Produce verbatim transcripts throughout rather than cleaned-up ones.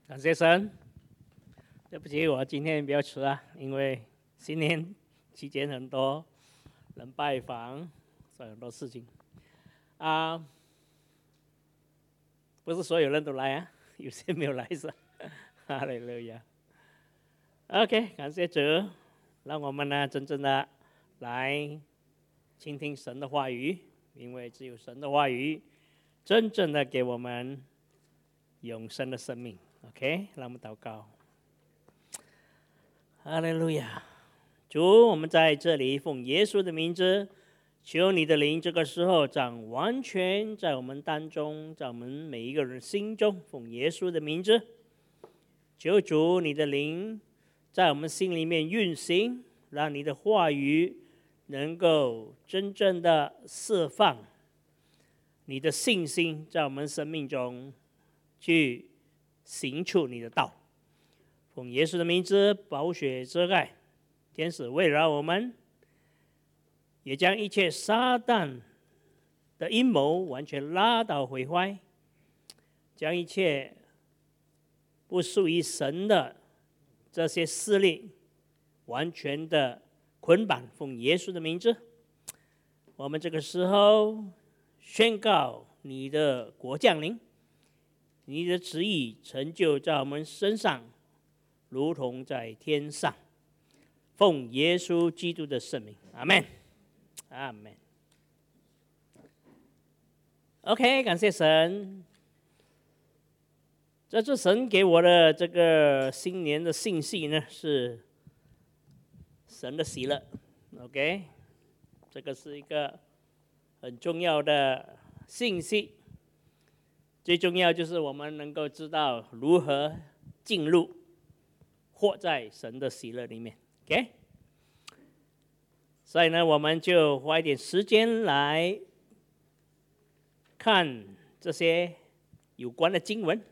感谢神。对不起，我今天比较迟啊，因为新年期间很多人拜访，所以很多事情啊，不是所有人都来啊，有些没有来是吧？哈利路亚。OK， 感谢主，让我们呢真正的来倾听神的话语，因为只有神的话语真正的给我们永生的生命。OK， 让我们祷告。哈利路亚，主，我们在这里奉耶稣的名字，求你的灵这个时候掌完全在我们当中，在我们每一个人心中，奉耶稣的名字，求主你的灵在我们心里面运行，让你的话语能够真正的释放你的信心，在我们生命中去行出你的道。奉耶稣的名字，宝血遮盖，天使围绕我们，也将一切撒旦的阴谋完全拉倒毁坏，将一切不属于神的这些势力完全的捆绑。奉耶稣的名字，我们这个时候宣告你的国降临，你的旨意成就在我们身上，如同在天上。奉耶稣基督的圣名，阿们，阿们。OK， 感谢神。这次神给我的这个新年的信息呢，是神的喜乐。OK， 这个是一个很重要的信息。最重要就是我们能够知道如何进入活在神的喜乐里面。 OK， 所以呢，我们就花一点时间来看这些有关的经文。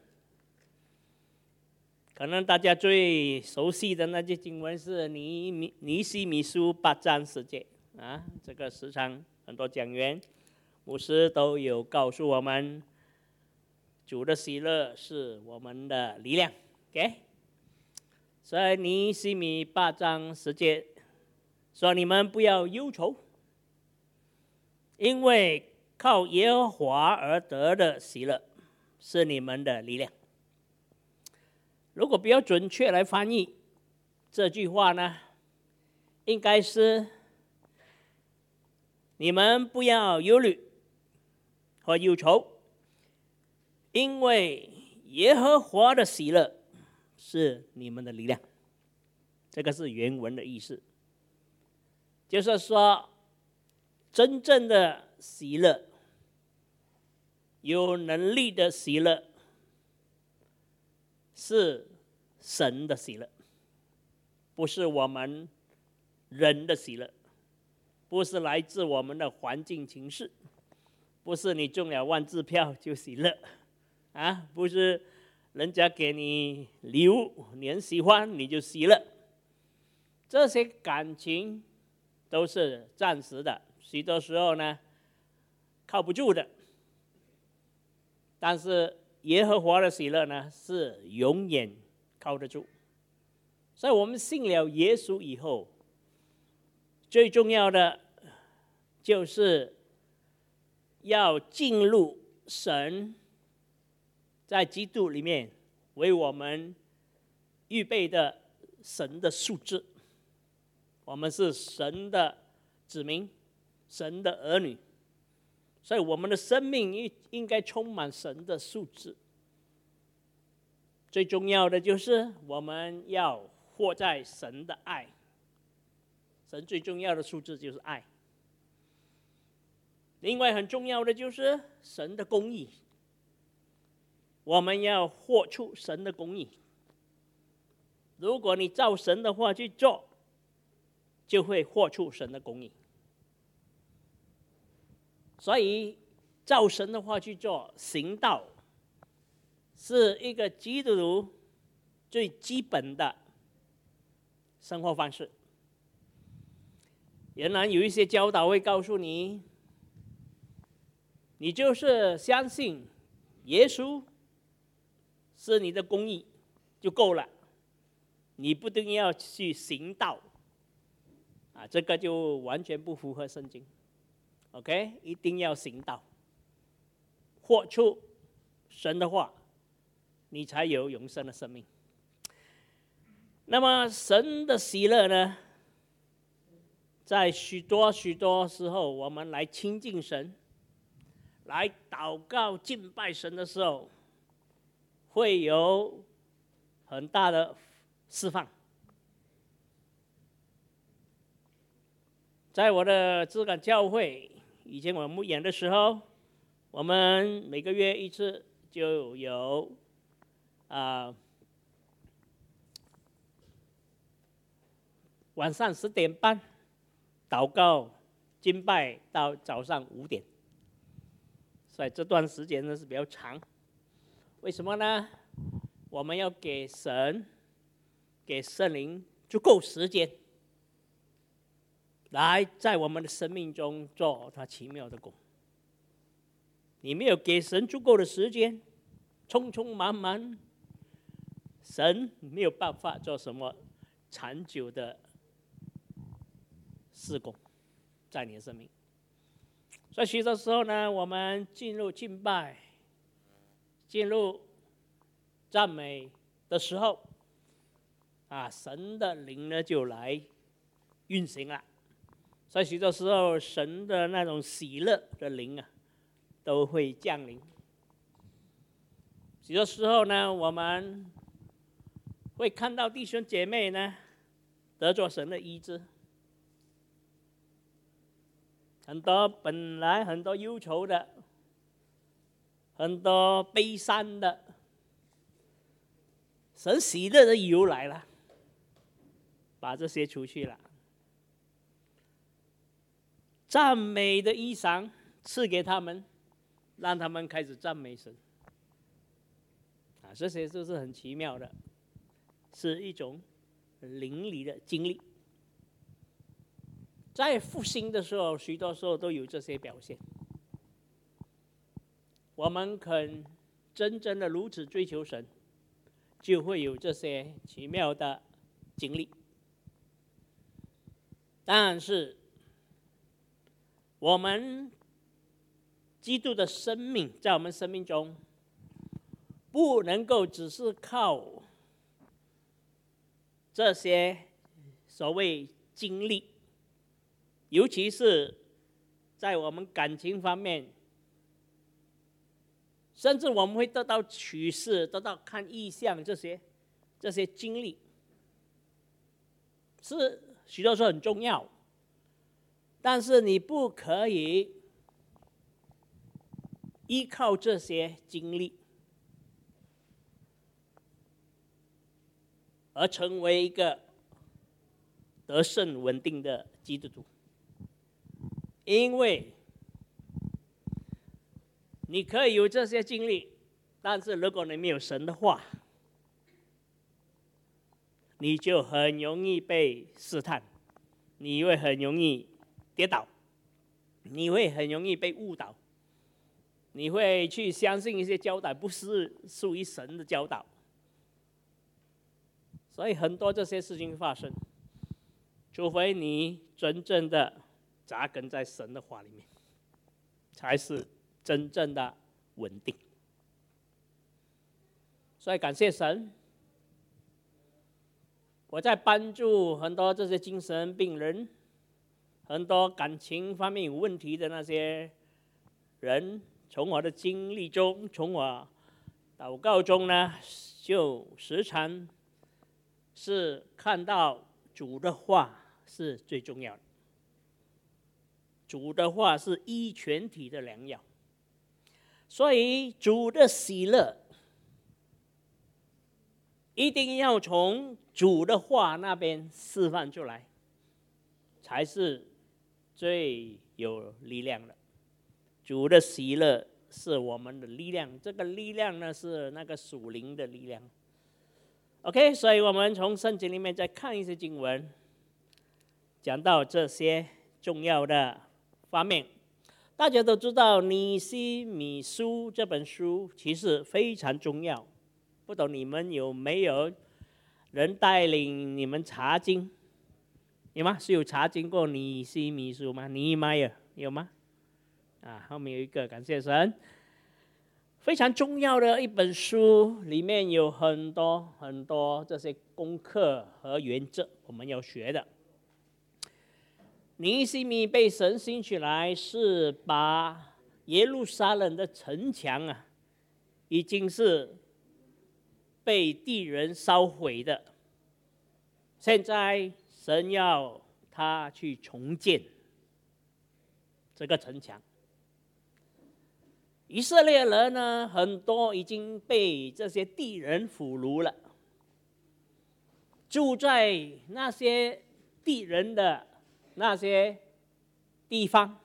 可能大家最熟悉的那些经文是尼米尼西米书八章十节啊，这个时常很多讲员、牧师都有告诉我们，主的喜乐是我们的力量。 OK， 所以尼西米八章十节说：“你们不要忧愁，因为靠耶和华而得的喜乐是你们的力量。”如果比较准确来翻译这句话呢，应该是：你们不要忧虑和忧愁，因为耶和华的喜乐是你们的力量。这个是原文的意思，就是说，真正的喜乐，有能力的喜乐，是神的喜乐，不是我们人的喜乐，不是来自我们的环境情势，不是你中了万字票就喜乐啊，不是人家给你礼物你很喜欢你就喜乐，这些感情都是暂时的，许多时候呢靠不住的。但是耶和华的喜乐呢，是永远靠得住。所以我们信了耶稣以后，最重要的就是要进入神在基督里面为我们预备的神的素质。我们是神的子民，神的儿女，所以我们的生命应该充满神的素质。最重要的就是我们要活在神的爱。神最重要的素质就是爱。另外很重要的就是神的公义，我们要活出神的公义。如果你照神的话去做，就会活出神的公义。所以照神的话去做，行道是一个基督徒最基本的生活方式。仍然有一些教导会告诉你，你就是相信耶稣是你的公义， 就够了，你不一定要去行道啊，这个就完全不符合圣经。OK， 一定要行道，活出神的话，你才有永生的生命。那么神的喜乐呢，在许多许多时候，我们来亲近神，来祷告敬拜神的时候，会有很大的释放。在我的志感教会，以前我牧养的时候，我们每个月一次就有啊、呃、晚上十点半祷告敬拜到早上五点，所以这段时间呢是比较长。为什么呢？我们要给神、给圣灵足够时间，来在我们的生命中做他奇妙的工。你没有给神足够的时间，匆匆忙忙，神没有办法做什么长久的事工在你的生命。所以许多时候呢，我们进入敬拜、进入赞美的时候，啊，神的灵呢就来运行了。所以许多时候，神的那种喜乐的灵啊，都会降临。许多时候呢，我们会看到弟兄姐妹呢得着神的医治，很多本来很多忧愁的，很多悲伤的，神喜乐的油来了，把这些除去了。赞美的衣裳赐给他们，让他们开始赞美神。啊，这些都是很奇妙的，是一种灵里的经历。在复兴的时候，许多时候都有这些表现。我们肯真正的如此追求神，就会有这些奇妙的经历。但是我们基督的生命在我们生命中，不能够只是靠这些所谓经历，尤其是在我们感情方面，甚至我们会得到启示、得到看异象，这些这些经历是许多时候很重要。但是你不可以依靠这些经历而成为一个得胜稳定的基督徒，因为你可以有这些经历，但是如果你没有神的话，你就很容易被试探，你会很容易跌倒，你会很容易被误导，你会去相信一些教导不是属于神的教导，所以很多这些事情发生，除非你真正的扎根在神的话里面，才是真正的稳定。所以感谢神，我在帮助很多这些精神病人，很多感情方面有问题的那些人，从我的经历中，从我祷告中呢，就时常是看到主的话是最重要的。主的话是医全体的良药，所以主的喜乐一定要从主的话那边释放出来，才是最有力量的。主的喜乐是我们的力量，这个力量呢是那个属灵的力量。OK， 所以我们从圣经里面再看一些经文，讲到这些重要的方面。大家都知道尼希米书这本书其实非常重要， 不懂你们有没有人带领你们查经？有吗？是有查经过尼希米书吗？尼迈尔有吗？啊，后面有一个，感谢神。非常重要的一本书，里面有很多很多这些功课和原则，我们要学的。尼希米被神兴起来，是把耶路撒冷的城墙啊，已经是被敌人烧毁的。现在神要他去重建这个城墙。以色列人呢，很多已经被这些敌人俘虏了，住在那些敌人的那些地方。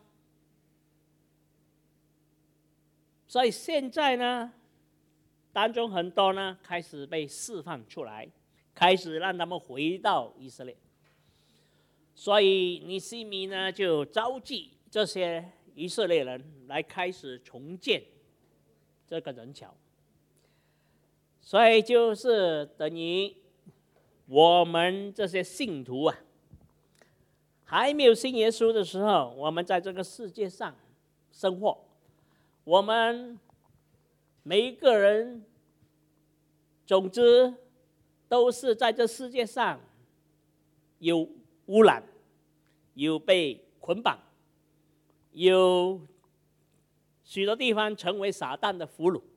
所以现在呢，当中很多呢开始被释放出来，开始让他们回到以色列。所以尼希米呢就召集这些以色列人来开始重建这个人桥。所以就是等于我们这些信徒啊，还没有信耶稣的时候，我们在这个世界上生活，我们每一个人总之都是在这世界上有污染，有被捆绑，有许多地方成为撒旦的俘虏。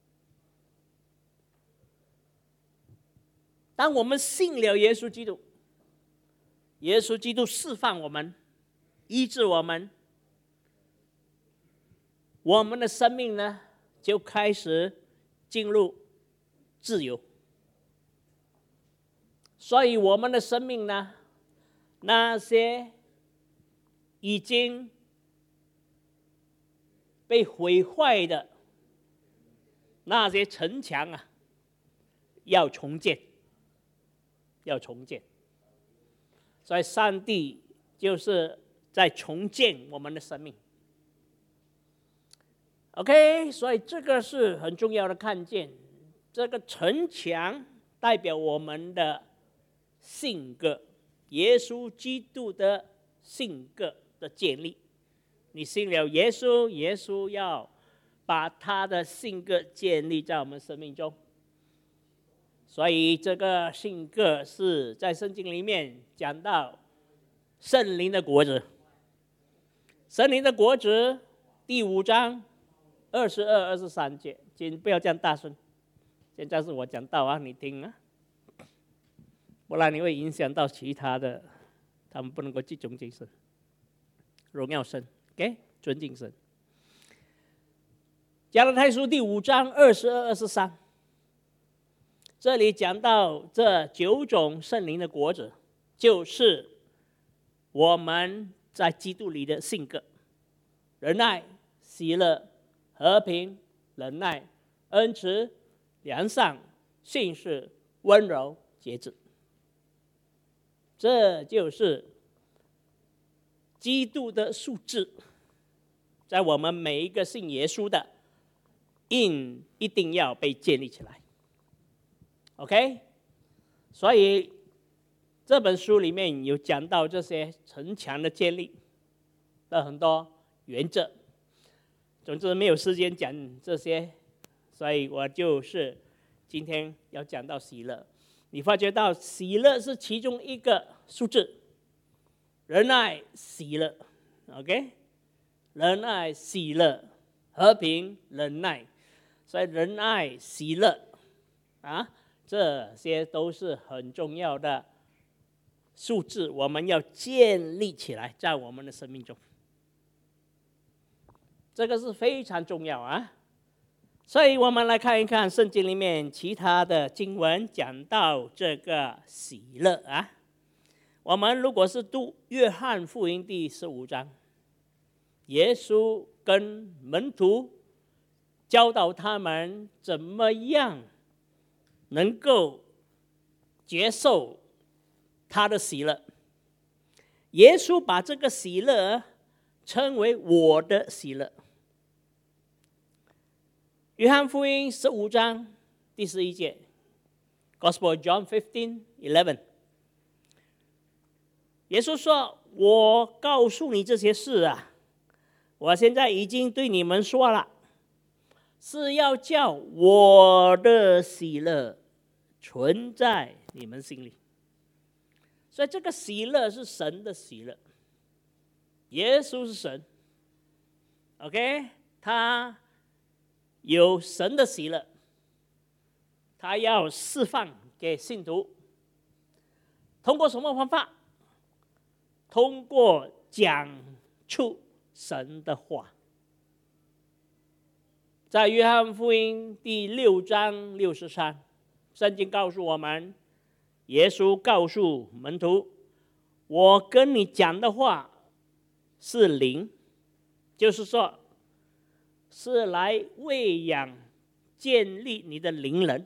当我们信了耶稣基督，耶稣基督释放我们，医治我们，我们的生命呢就开始进入自由。所以我们的生命呢，那些已经被毁坏的那些城墙啊，要重建，要重建。所以上帝就是在重建我们的生命。OK， 所以这个是很重要的看见。这个城墙代表我们的性格，耶稣基督的性格的建立。你信了耶稣，耶稣要把他的性格建立在我们生命中。所以这个性格是在圣经里面讲到圣灵的果子。圣灵的果子第五章二十二、二十三节，请不要这样大声。现在是我讲道啊，你听啊，不然你会影响到其他的，他们不能够集中精神，荣耀神。OK， 尊敬神。加拉太书第五章二十二、二十三，这里讲到这九种圣灵的果子，就是我们在基督里的性格：仁爱、喜乐、和平、忍耐、恩慈、良善、信实、温柔、节制。这就是基督的素质，在我们每一个信耶稣的，应一定要被建立起来。OK， 所以这本书里面有讲到这些城墙的建立的很多原则。总之没有时间讲这些，所以我就是今天要讲到喜乐。你发觉到喜乐是其中一个数字，仁爱、喜乐 ，OK， 仁爱、喜乐、和平、忍耐，所以仁爱、喜乐啊，这些都是很重要的数字，我们要建立起来在我们的生命中，这个是非常重要啊。所以我们来看一看圣经里面其他的经文讲到这个喜乐啊。我们如果是读约翰福音第十五章，耶稣跟门徒教导他们怎么样能够接受他的喜乐。耶稣把这个喜乐称为我的喜乐。约翰福音十五章第十一节 ，Gospel of John fifteen eleven。耶稣说：“我告诉你这些事啊，我现在已经对你们说了，是要叫我的喜乐存在你们心里。”所以这个喜乐是神的喜乐，耶稣是神 ，OK， 他有神的喜乐，他要释放给信徒，通过什么方法？通过讲出神的话。在约翰福音第六章六十三，圣经告诉我们，耶稣告诉门徒：“我跟你讲的话是灵，就是说，是来喂养、建立你的灵人，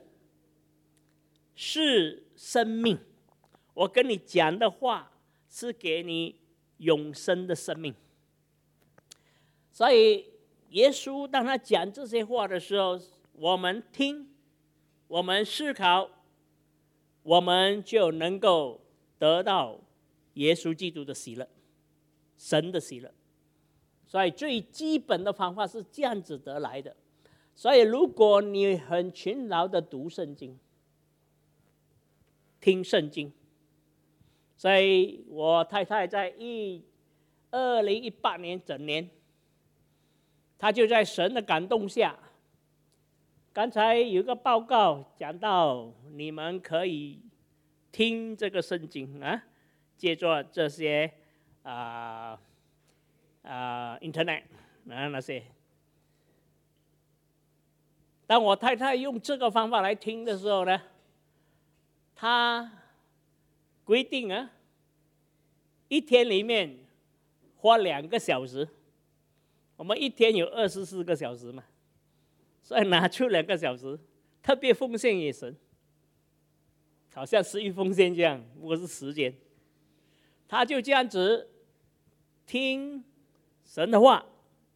是生命。我跟你讲的话是给你永生的生命。”所以耶稣当他讲这些话的时候，我们听，我们思考，我们就能够得到耶稣基督的喜乐，神的喜乐。所以最基本的方法是这样子得来的。所以如果你很勤劳的读圣经、听圣经，所以我太太在一二零一八年整年，她就在神的感动下，刚才有一个报告讲到，你们可以听这个圣经啊，借助这些啊啊 Internet 啊那些。当我太太用这个方法来听的时候呢，她规定啊，一天里面花两个小时。我们一天有二十四个小时嘛，所以拿出两个小时，特别奉献给神，好像十一奉献这样，不过是时间。他就这样子听神的话，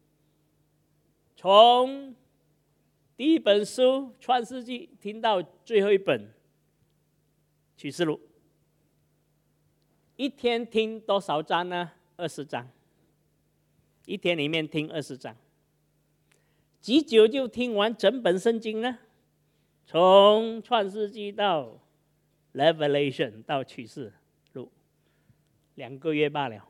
从第一本书《创世纪》听到最后一本《启示录》，一天听多少章呢？二十章。一天里面听二十章，几久就听完整本圣经呢？从创世纪到 Revelation 到启示录，两个月罢了。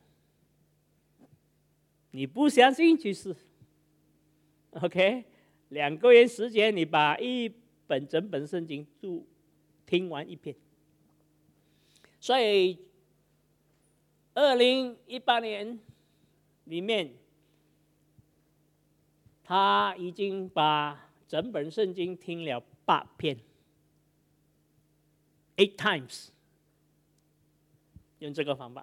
你不相信去试 ，OK？ 两个月时间，你把一本整本圣经都听完一遍。所以，二零一八年里面，他已经把整本圣经听了八遍 ，eight times， 用这个方法。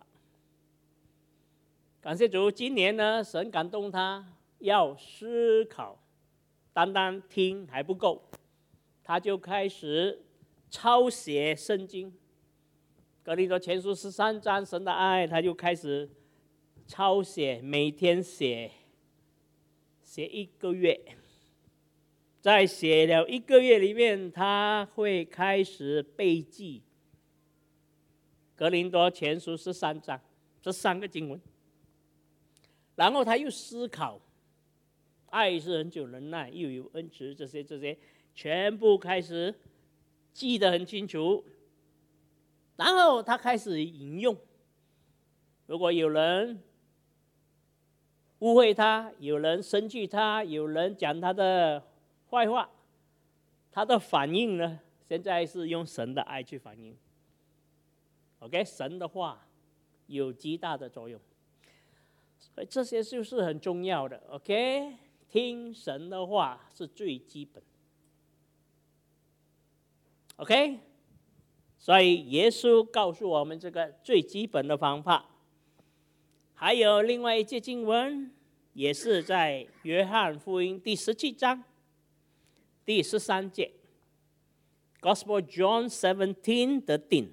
感谢主，今年呢，神感动他要思考，单单听还不够，他就开始抄写圣经。哥林多前书十三章神的爱，他就开始抄写，每天写。写一个月，在写了一个月里面，他会开始背记格林多前书十三章这三个经文，然后他又思考，爱是恒久忍耐，又有恩慈，这些这些全部开始记得很清楚，然后他开始引用。如果有人误会他，有人生气他，有人讲他的坏话，他的反应呢，现在是用神的爱去反应。OK， 神的话有极大的作用，所以这些就是很重要的。OK， 听神的话是最基本。OK， 所以耶稣告诉我们这个最基本的方法。还有另外一节经文，也是在约翰福音第十七章第十三节 ，Gospel John seventeen 的顶。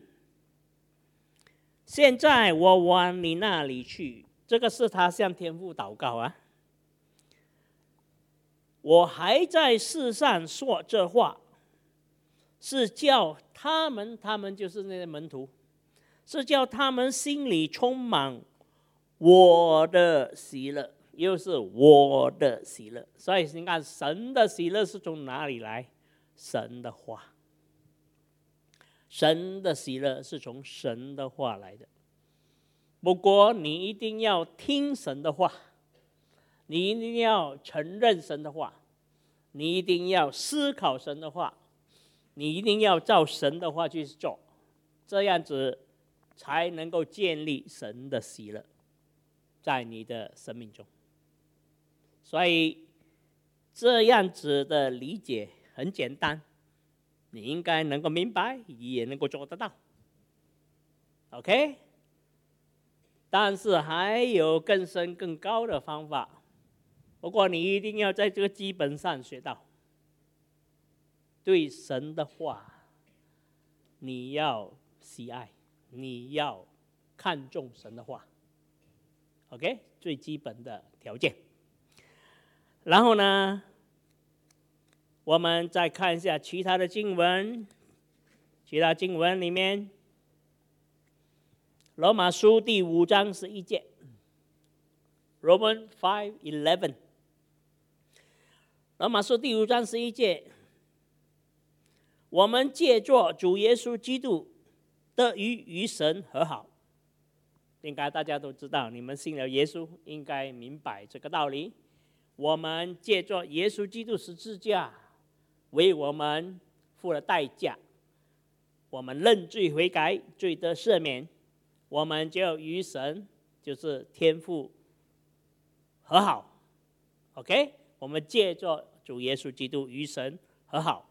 现在我往你那里去，这个是他向天父祷告啊。我还在世上说这话， 是叫他们，他们就是那些门徒，是叫他们心里充满我的喜乐，又是我的喜乐。所以你看，神的喜乐是从哪里来？神的话。神的喜乐是从神的话来的。不过你一定要听神的话，你一定要承认神的话，你一定要思考神的话，你一定要照神的话去做，这样子才能够建立神的喜乐在你的生命中。所以这样子的理解很简单，你应该能够明白，也能够做得到。OK？ 但是还有更深更高的方法，不过你一定要在这个基本上学到，对神的话你要喜爱，你要看重神的话。 OK？ 最基本的条件。然后呢，我们再看一下其他的经文，其他经文里面，罗马书第五章十一节 ，Romans five eleven， 罗马书第五章十一节，我们借着主耶稣基督得以与神和好。应该大家都知道，你们信了耶稣，应该明白这个道理。我们借着耶稣基督十字架为我们付了代价，我们认罪悔改，罪得赦免，我们就与神，就是天父和好。 OK？ 我们借着主耶稣基督与神和好，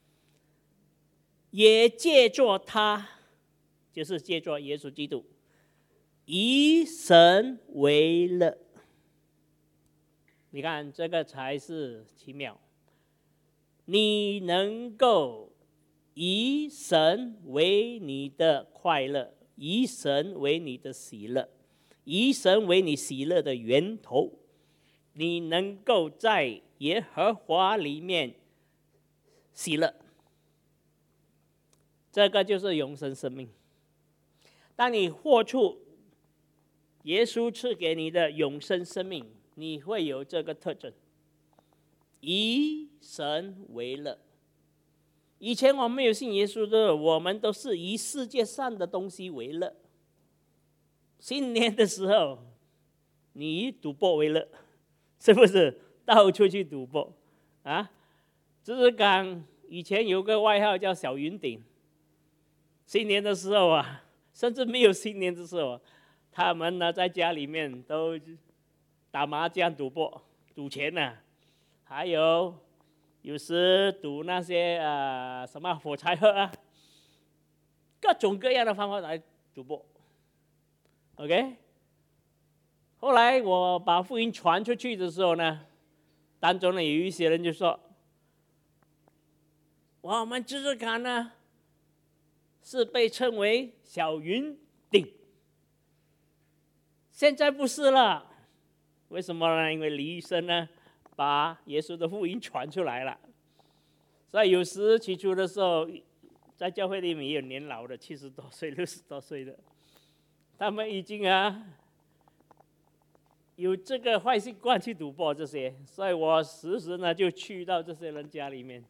也借着他，就是借着耶稣基督以神为乐。你看，这个才是奇妙。你能够以神为你的快乐，以神为你的喜乐，以神为你喜乐的源头，你能够在耶和华里面喜乐，这个就是永生生命。当你活出耶稣赐给你的永生生命，你会有这个特征，以神为乐。以前我们没有信耶稣的，我们都是以世界上的东西为乐。新年的时候，你以赌博为乐，是不是？到处去赌博啊！只是讲以前有个外号叫小云顶。新年的时候啊，甚至没有新年的时候，他们呢在家里面都打麻将、赌博、赌钱呢、啊，还有有时赌那些呃什么火柴盒啊，各种各样的方法来赌博。OK？ 后来我把福音传出去的时候呢，当中呢有一些人就说，我们芝芝卡呢是被称为小云顶，现在不是了。为什么呢？因为李医生呢把耶稣的福音传出来了，所以有时起初的时候，在教会里面也有年老的，七十多岁、六十多岁的，他们已经啊有这个坏习惯去赌博这些，所以我时时呢就去到这些人家里面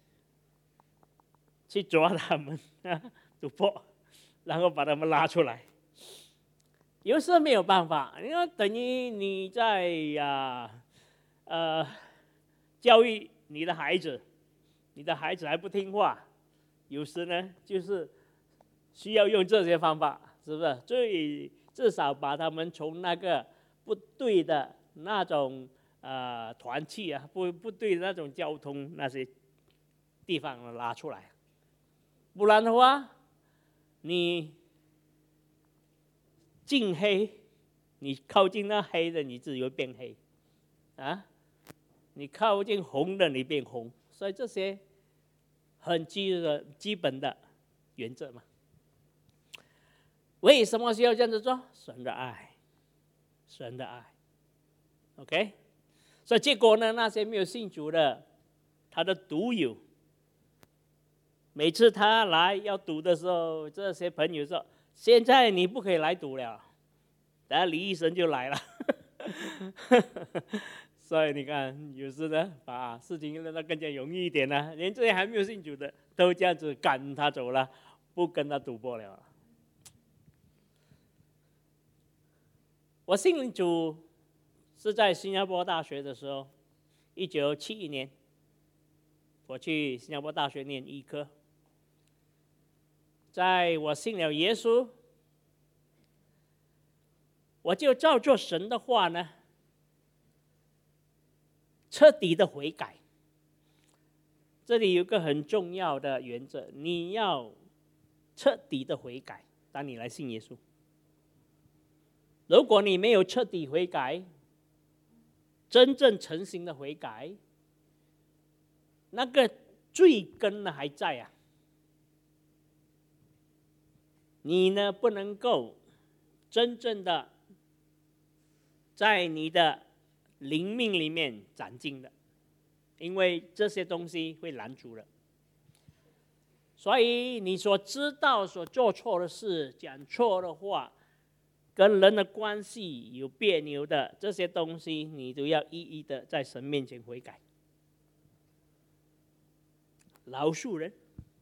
去抓他们赌博，然后把他们拉出来。有时候没有办法，因为等于你在呀、呃教育你的孩子，你的孩子还不听话，有时呢就是需要用这些方法，是不是？最至少把他们从那个不对的那种呃团契啊，不不对的那种交通那些地方拉出来，不然的话，你近黑，你靠近那黑的，你自己会变黑，啊，你靠近红的，你变红，所以这些很基的基本的原则嘛。为什么需要这样子做？神的爱，神的爱 ，OK。所以结果呢，那些没有信主的，他的赌友每次他来要赌的时候，这些朋友说：“现在你不可以来赌了。”等下李医生就来了。所以你看，有时呢，把事情让他更加容易一点呢，连这些还没有信主的，都这样子赶他走了，不跟他赌博了。我信主是在新加坡大学的时候，一九七一年，我去新加坡大学念医科。在我信了耶稣，我就照着神的话呢，彻底的悔改。这里有个很重要的原则，你要彻底的悔改，当你来信耶稣。如果你没有彻底悔改，真正诚心的悔改，那个罪根呢还在啊。你呢不能够真正的在你的灵命里面长进的，因为这些东西会拦阻了。所以你所知道、所做错的事、讲错的话，跟人的关系有别扭的这些东西，你都要一一的在神面前悔改，饶恕人，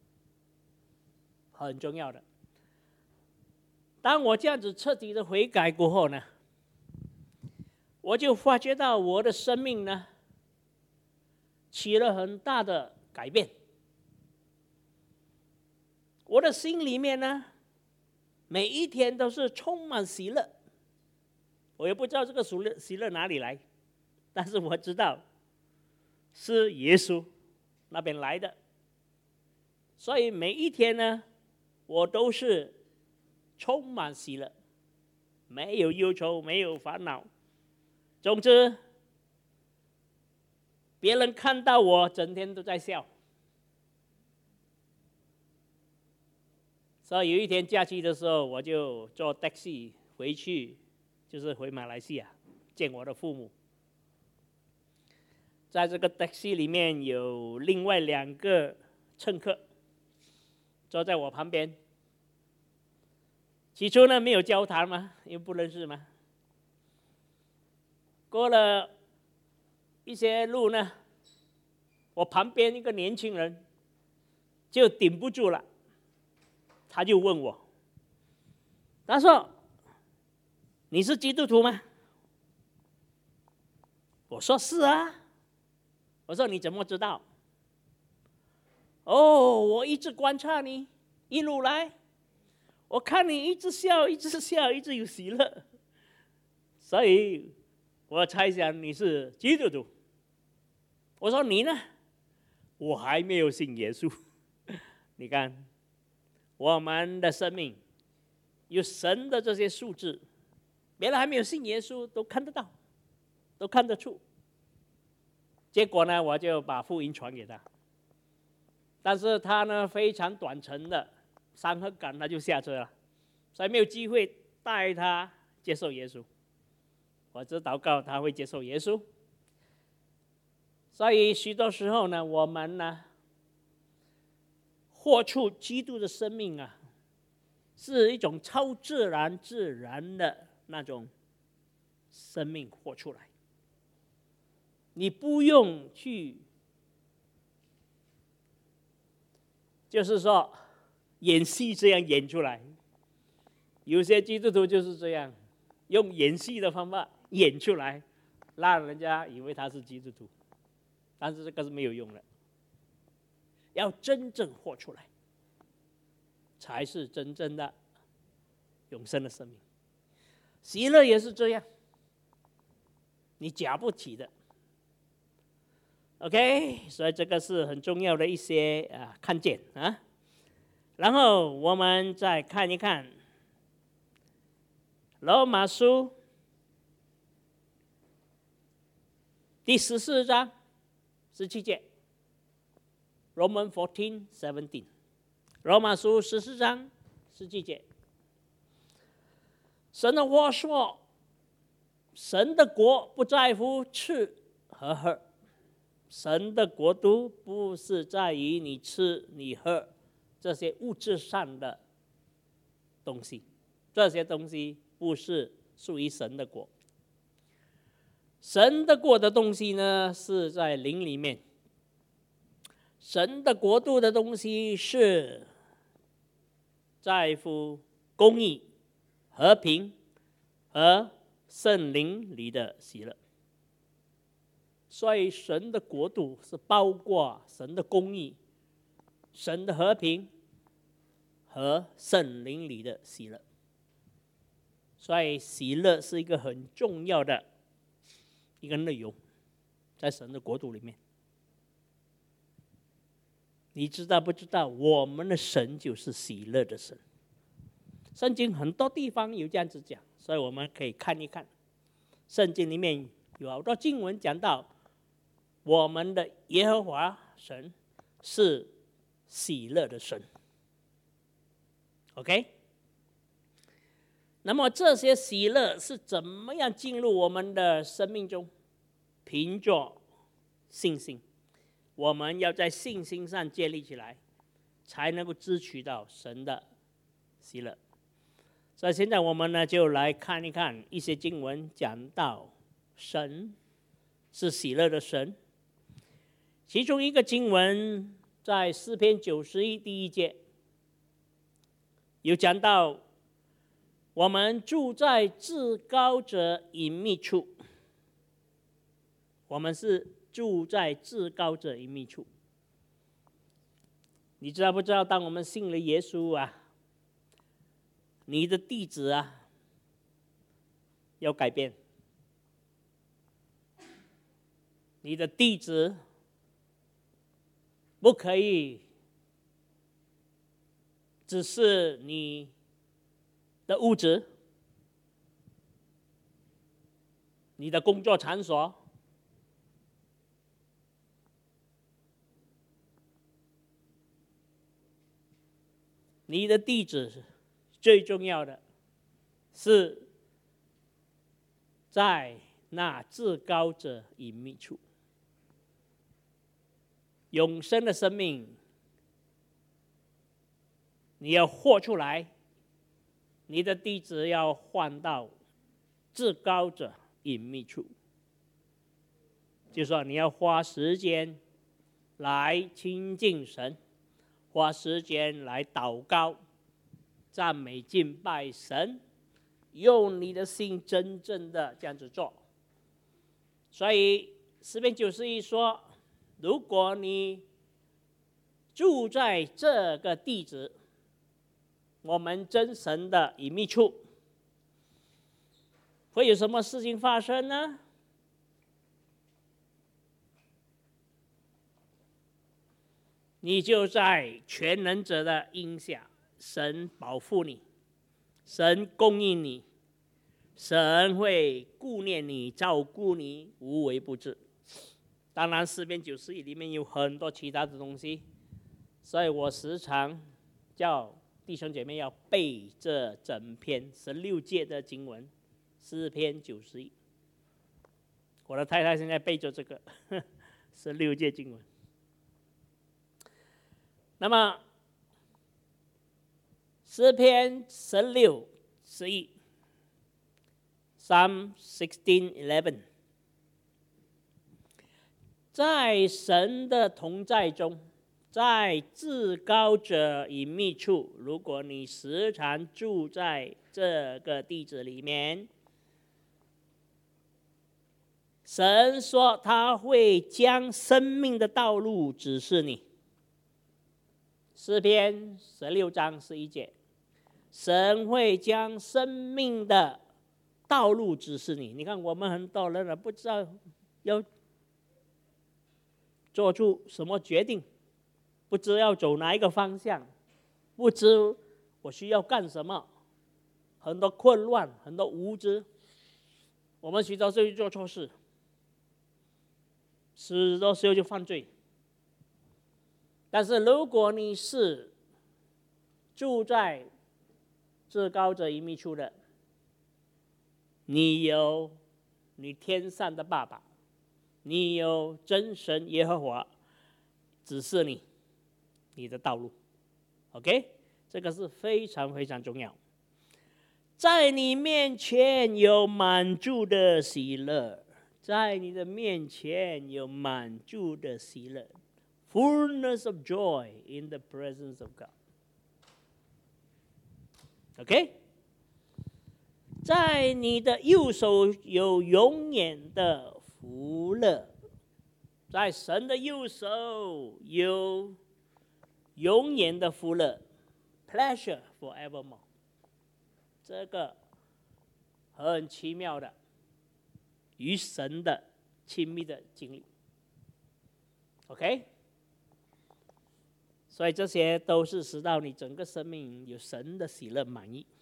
很重要的。当我这样子彻底的悔改过后呢，我就发觉到我的生命呢起了很大的改变。我的心里面呢，每一天都是充满喜乐。我也不知道这个喜乐喜乐哪里来，但是我知道是耶稣那边来的。所以每一天呢，我都是充满喜乐，没有忧愁，没有烦恼。总之，别人看到我整天都在笑。所以有一天假期的时候，我就坐 taxi 回去，就是回马来西亚见我的父母。在这个 taxi 里面有另外两个乘客坐在我旁边。起初呢没有交谈嘛，因为不认识嘛。过了一些路呢，我旁边一个年轻人就顶不住了，他就问我，他说：“你是基督徒吗？”我说：“是啊。”我说：“你怎么知道？”哦，我一直观察你，一路来，我看你一直笑，一直笑，一直有喜乐，所以我猜想你是基督徒。我说：“你呢？”我还没有信耶稣。你看，我们的生命有神的这些素质，别人还没有信耶稣都看得到，都看得出。结果呢，我就把福音传给他，但是他呢非常短程的三合港他就下车了，所以没有机会带他接受耶稣。我只祷告他会接受耶稣。所以许多时候呢，我们呢活出基督的生命啊，是一种超自然自然的那种生命活出来。你不用去，就是说演戏这样演出来。有些基督徒就是这样，用演戏的方法演出来，让人家以为他是基督徒，但是这个是没有用的。要真正活出来，才是真正的永生的生命。喜乐也是这样，你假不起的。OK， 所以这个是很重要的一些啊看见啊。然后我们再看一看罗马书第十四章十七节。Romans fourteen seventeen， 罗马书十四章十七节。神的话说，神的国不在乎吃和喝，神的国度不是在于你吃你喝， 这些物质上的东西，这些东西不是属于神的国。神的国的东西呢，是在灵里面。神的国度的东西是在乎公义、和平和圣灵里的喜乐。所以神的国度是包括神的公义、神的和平和圣灵里的喜乐。所以喜乐是一个很重要的一个内容，在神的国度里面。你知道不知道，我们的神就是喜乐的神。圣经很多地方有这样子讲，所以我们可以看一看。圣经里面有好多经文讲到，我们的耶和华神是喜乐的神。OK？ 那么这些喜乐是怎么样进入我们的生命中？凭着信心，我们要在信心上建立起来，才能够支取到神的喜乐。所以现在我们呢，就来看一看一些经文，讲到神是喜乐的神。其中一个经文在诗篇九十一第一节，有讲到我们住在至高者隐秘处。我们是住在至高者隐秘处。你知道不知道，当我们信了耶稣啊，你的地址啊要改变。你的地址不可以只是你的屋子、你的工作场所，你的地址最重要的是在那至高者隐秘处。永生的生命，你要活出来，你的地址要换到至高者隐秘处。就说你要花时间来亲近神，花时间来祷告、赞美、敬拜神，用你的心真正的这样子做。所以诗篇九十一说，如果你住在这个地址，我们真神的隐秘处，会有什么事情发生呢？你就在全能者的荫下，神保护你，神供应你，神会顾念你、照顾你，无微不至。当然诗篇九十一里面有很多其他的东西，所以我时常叫弟兄姐妹要背这整篇十六节的经文，诗篇九十一。我的太太现在背着这个十六节经文。那么诗篇十六十一 Psalm sixteen eleven， 在神的同在中，在至高者隐秘处，如果你时常住在这个地址里面，神说他会将生命的道路指示你。诗篇十六章十一节，神会将生命的道路指示你。你看我们很多人不知道要做出什么决定，不知要走哪一个方向，不知我需要干什么，很多混乱，很多无知，我们许多时候就做错事，许多时候就犯罪。但是如果你是住在至高者隐秘处的，你有你天上的爸爸，你有真神耶和华指示你你的道路。 OK， 这个是非常非常重要。在你面前有满足的喜乐，在你的面前有满足的喜乐 ，fullness of joy in the presence of God。OK， 在你的右手有永远的福乐，在神的右手有永远的福乐 ，pleasure forevermore。这个很奇妙的与神的亲密的经历 ，OK， 所以这些都是使到你整个生命有神的喜乐满意。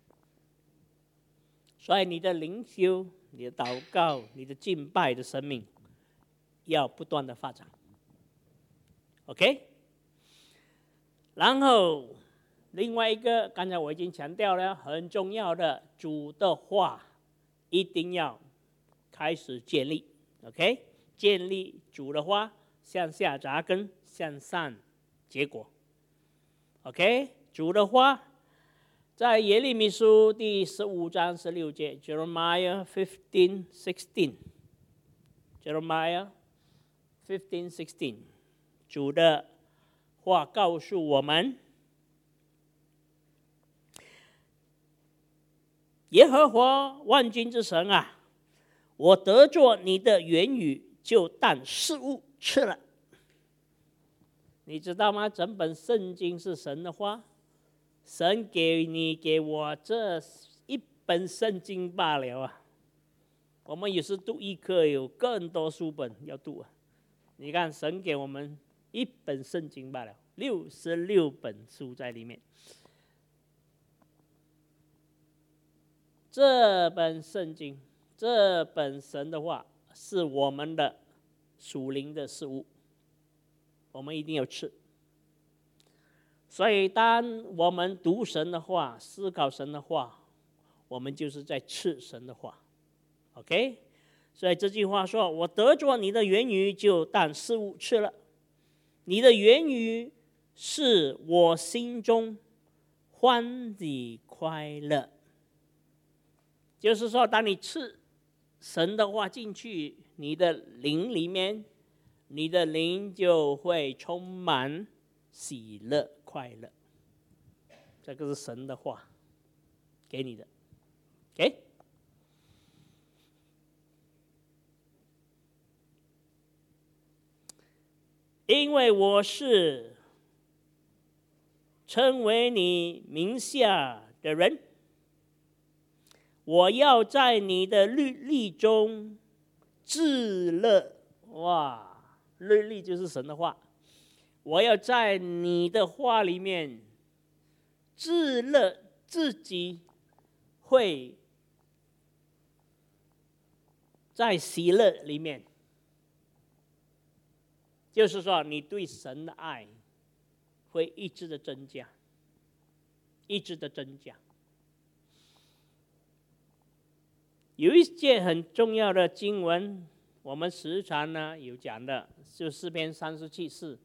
所以你的灵修、你的祷告、你的敬拜的生命要不断的发展 ，OK。然后另外一个，刚才我已经强调了，很重要的，主的话一定要开始建立 ，OK， 建立主的话，向下扎根，向上结果 ，OK， 主的话，在耶利米书第十五章十六节 ，Jeremiah fifteen sixteen，Jeremiah fifteen sixteen， 主的话告诉我们。耶和华万军之神啊，我得着你的言语，就当食物吃了。你知道吗？整本圣经是神的话，神给你给我这一本圣经罢了啊。我们有时读一课有更多书本要读啊。你看，神给我们一本圣经罢了，六十六本书在里面。这本圣经，这本神的话，是我们的属灵的事物，我们一定要吃。所以，当我们读神的话、思考神的话，我们就是在吃神的话。OK， 所以这句话说：“我得着你的言语，就当食物吃了。你的言语是我心中欢喜快乐。”就是说，当你吃神的话进去你的灵里面，你的灵就会充满喜乐快乐。这个是神的话给你的 ，OK？ 因为我是称为你名下的人，我要在你的律例中自乐。哇，律例就是神的话。我要在你的话里面自乐，自己会在喜乐里面。就是说，你对神的爱会一直的增加，一直的增加。有一节很重要的经文，我们时常呢有讲的，就诗篇三十七四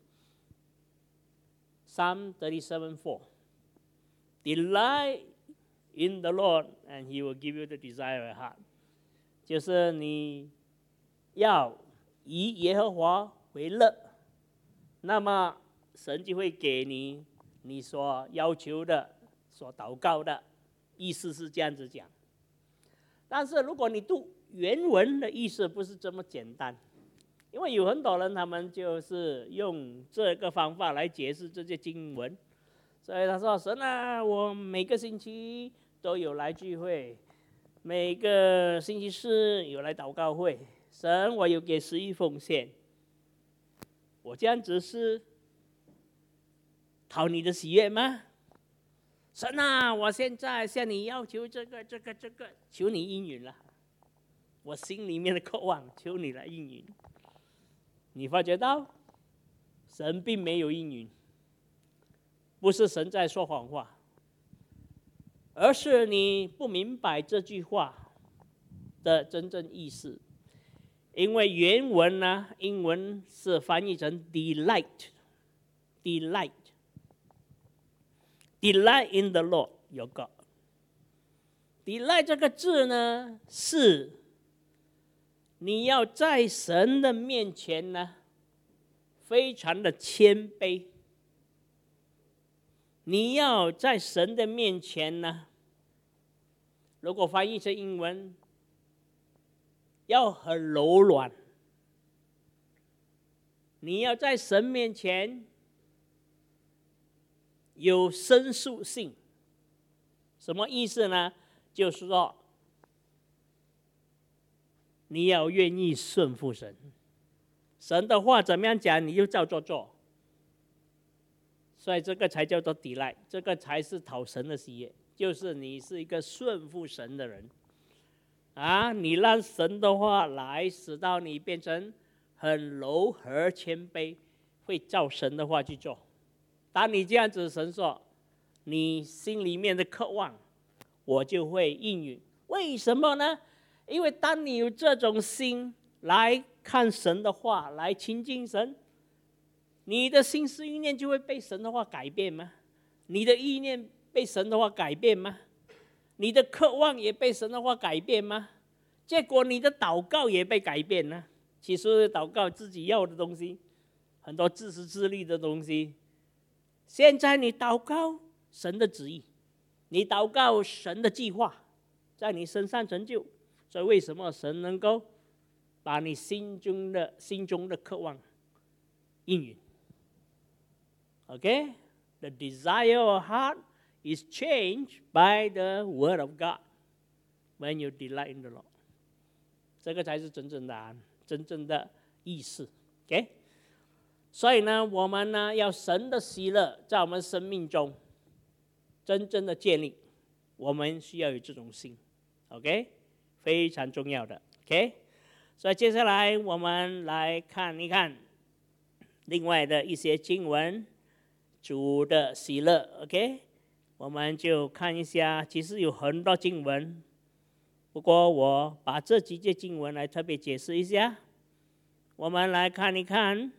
，Psalm thirty-seven four， Delight in the Lord, and He will give you the desire of your heart。就是你要以耶和华为乐，那么神就会给你你所要求的、所祷告的。意思是这样子讲。但是如果你读原文的意思，不是这么简单，因为有很多人他们就是用这个方法来解释这些经文，所以他说：“神啊，我每个星期都有来聚会，每个星期四有来祷告会，神，我有给十一奉献，我这样子是讨你的喜悦吗？神啊，我现在向你要求这个、这个、这个，求你应允了。我心里面的渴望，求你来应允。你发觉到，神并没有应允，不是神在说谎话，而是你不明白这句话的真正意思。因为原文呢，英文是翻译成 delight，delight。 Delight in the Lord your God。Delight 这个字呢，是你要在神的面前呢，非常的谦卑。你要在神的面前呢，如果翻译成英文，要很柔软。你要在神面前有申诉性，什么意思呢？就是说，你要愿意顺服神，神的话怎么样讲，你就照做做。所以这个才叫做 delight， 这个才是讨神的喜悦，就是你是一个顺服神的人啊！你让神的话来使到你变成很柔和谦卑，会照神的话去做。当你这样子，神说你心里面的渴望，我就会应允。为什么呢？因为当你有这种心来看神的话，来亲近神，你的心思意念就会被神的话改变吗？你的意念被神的话改变吗？你的渴望也被神的话改变吗？结果你的祷告也被改变呢？其实祷告自己要的东西，很多自私自利的东西，现在你祷告神的旨意，你祷告神的计划在你身上成就。所以为什么神能够把你心中的心中的渴望应允？ Okay? The desire of heart is changed by the word of God when you delight in the Lord. 这个才是真正的答案，真正的意思。 Okay? 所以呢，我们呢要神的喜乐在我们生命中真正的建立，我们需要有这种心。 OK？ 非常重要的。 OK？ 所以接下来我们来看一看另外的一些经文，主的喜乐。 OK？ 我们就看一下，其实有很多经文，不过我把这几节经文来特别解释一下。我们来看一看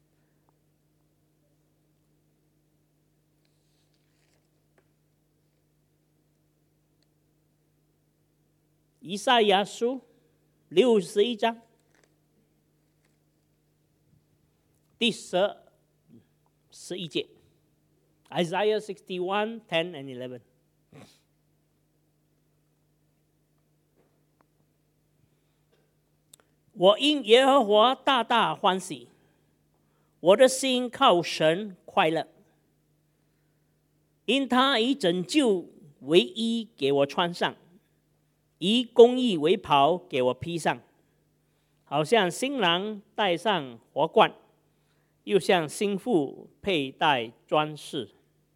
以赛亚书六十一章第十十一节 ，Isaiah sixty-one ten and eleven。我因耶和华大大欢喜，我的心靠神快乐，因他以拯救为衣给我穿上，以公义为袍给我披上，好像新郎戴上华冠，又像新妇佩戴装饰。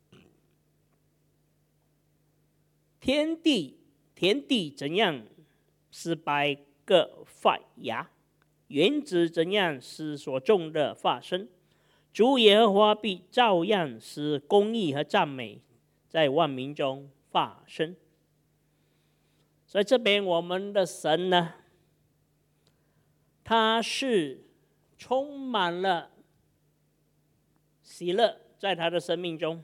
天地田地怎样是百个发芽，园子怎样使所种的发生，主耶和华必照样使公义和赞美在万民中发生。所以这边我们的神呢，他是充满了喜乐在他的生命中，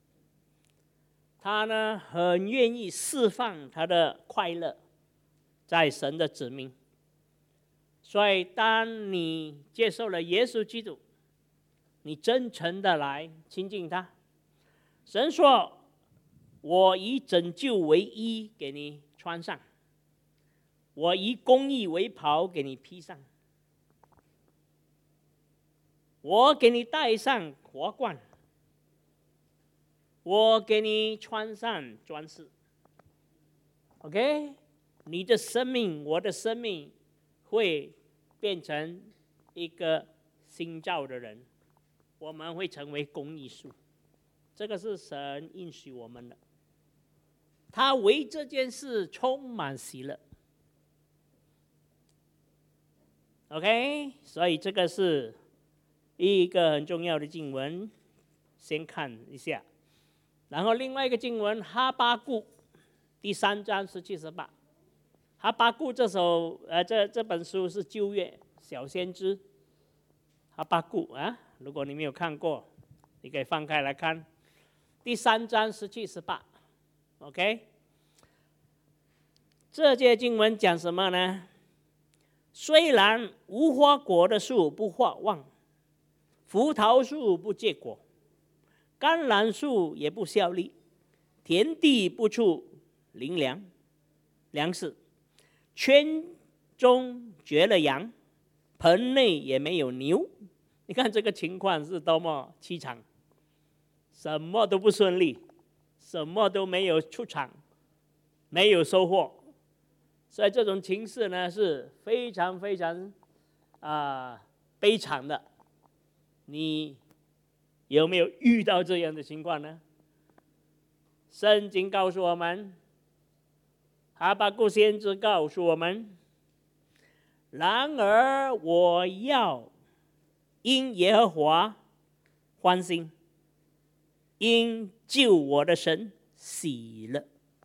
他呢很愿意释放他的快乐在神的子民。所以当你接受了耶稣基督，你真诚的来亲近他，神说我以拯救为衣给你穿上，我以公义为袍给你披上，我给你戴上华冠，我给你穿上装饰。 OK？ 你的生命，我的生命会变成一个新造的人，我们会成为公义树。这个是神应许我们的，他为这件事充满喜乐。 OK？ 所以这个是一个很重要的经文，先看一下。然后另外一个经文，哈巴谷第三章十七十八。哈巴谷这首呃这这本书是旧约小先知哈巴谷啊，如果你没有看过，你可以翻开来看。 第三章十七、十八 ，OK。这节经文讲什么呢？虽然无花果的树不发旺，葡萄树不结果，橄榄树也不效力，田地不出灵粮粮食，圈中绝了羊，棚内也没有牛。你看这个情况是多么凄惨，什么都不顺利，什么都没有出场，没有收获。所以这种情势呢是非常非常啊、呃、悲惨的。你有没有遇到这样的情况呢？圣经告诉我们，哈巴谷先知告诉我们，然而我要因耶和华欢心，因救我的神喜乐。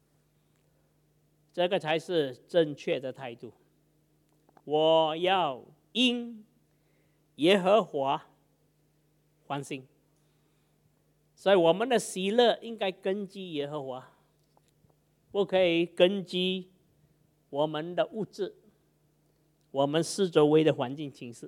这个才是正确的态度。我要因耶和华欢心，所以我们的喜乐应该根基耶和华，不可以根基我们的物质，我们四周围的环境情势。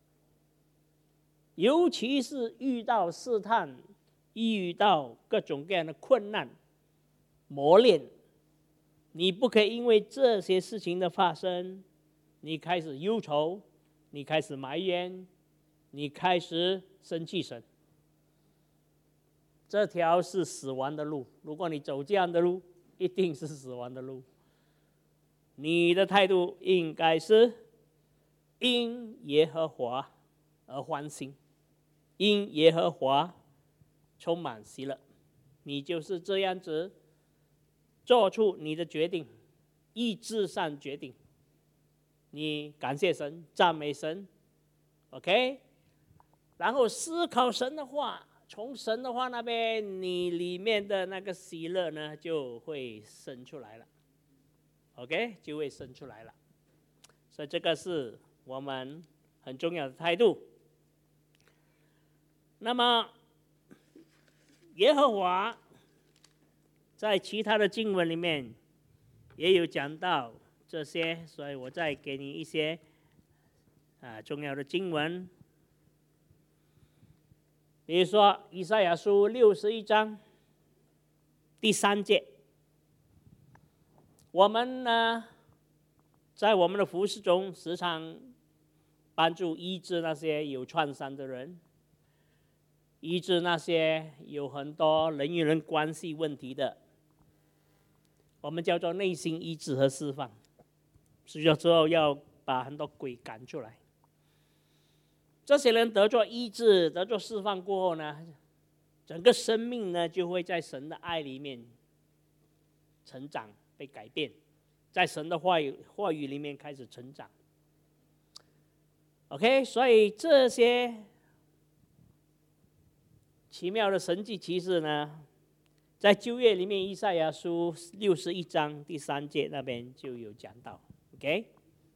尤其是遇到试探，遇到各种各样的困难、磨练，你不可以因为这些事情的发生，你开始忧愁，你开始埋怨，你开始生气神。这条是死亡的路，如果你走这样的路，一定是死亡的路。你的态度应该是因耶和华而欢心，因耶和华充满喜乐。你就是这样子做出你的决定，意志上决定，你感谢神，赞美神 ，OK， 然后思考神的话，从神的话那边，你里面的那个喜乐呢就会生出来了 ，OK， 就会生出来了。所以这个是我们很重要的态度。那么耶和华在其他的经文里面也有讲到这些，所以我再给你一些啊重要的经文。比如说以赛亚书六十一章第三节，我们呢在我们的服事中时常帮助医治那些有创伤的人，医治那些有很多人与人关系问题的，我们叫做内心医治和释放。是有时候要把很多鬼赶出来。这些人得着医治、得着释放过后呢，整个生命呢就会在神的爱里面成长、被改变，在神的话语话语里面开始成长。OK， 所以这些奇妙的神迹奇事呢，在旧约里面，以赛亚书六十一章第三节那边就有讲到。OK，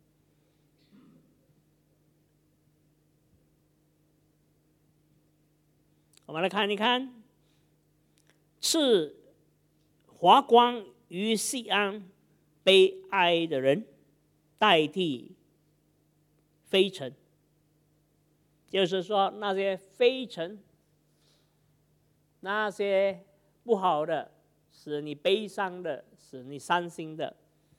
我们来看一看，赐华光于西安悲哀的人，代替非尘，就是说那些非尘，那些不好的，使你悲伤的，使你伤心的，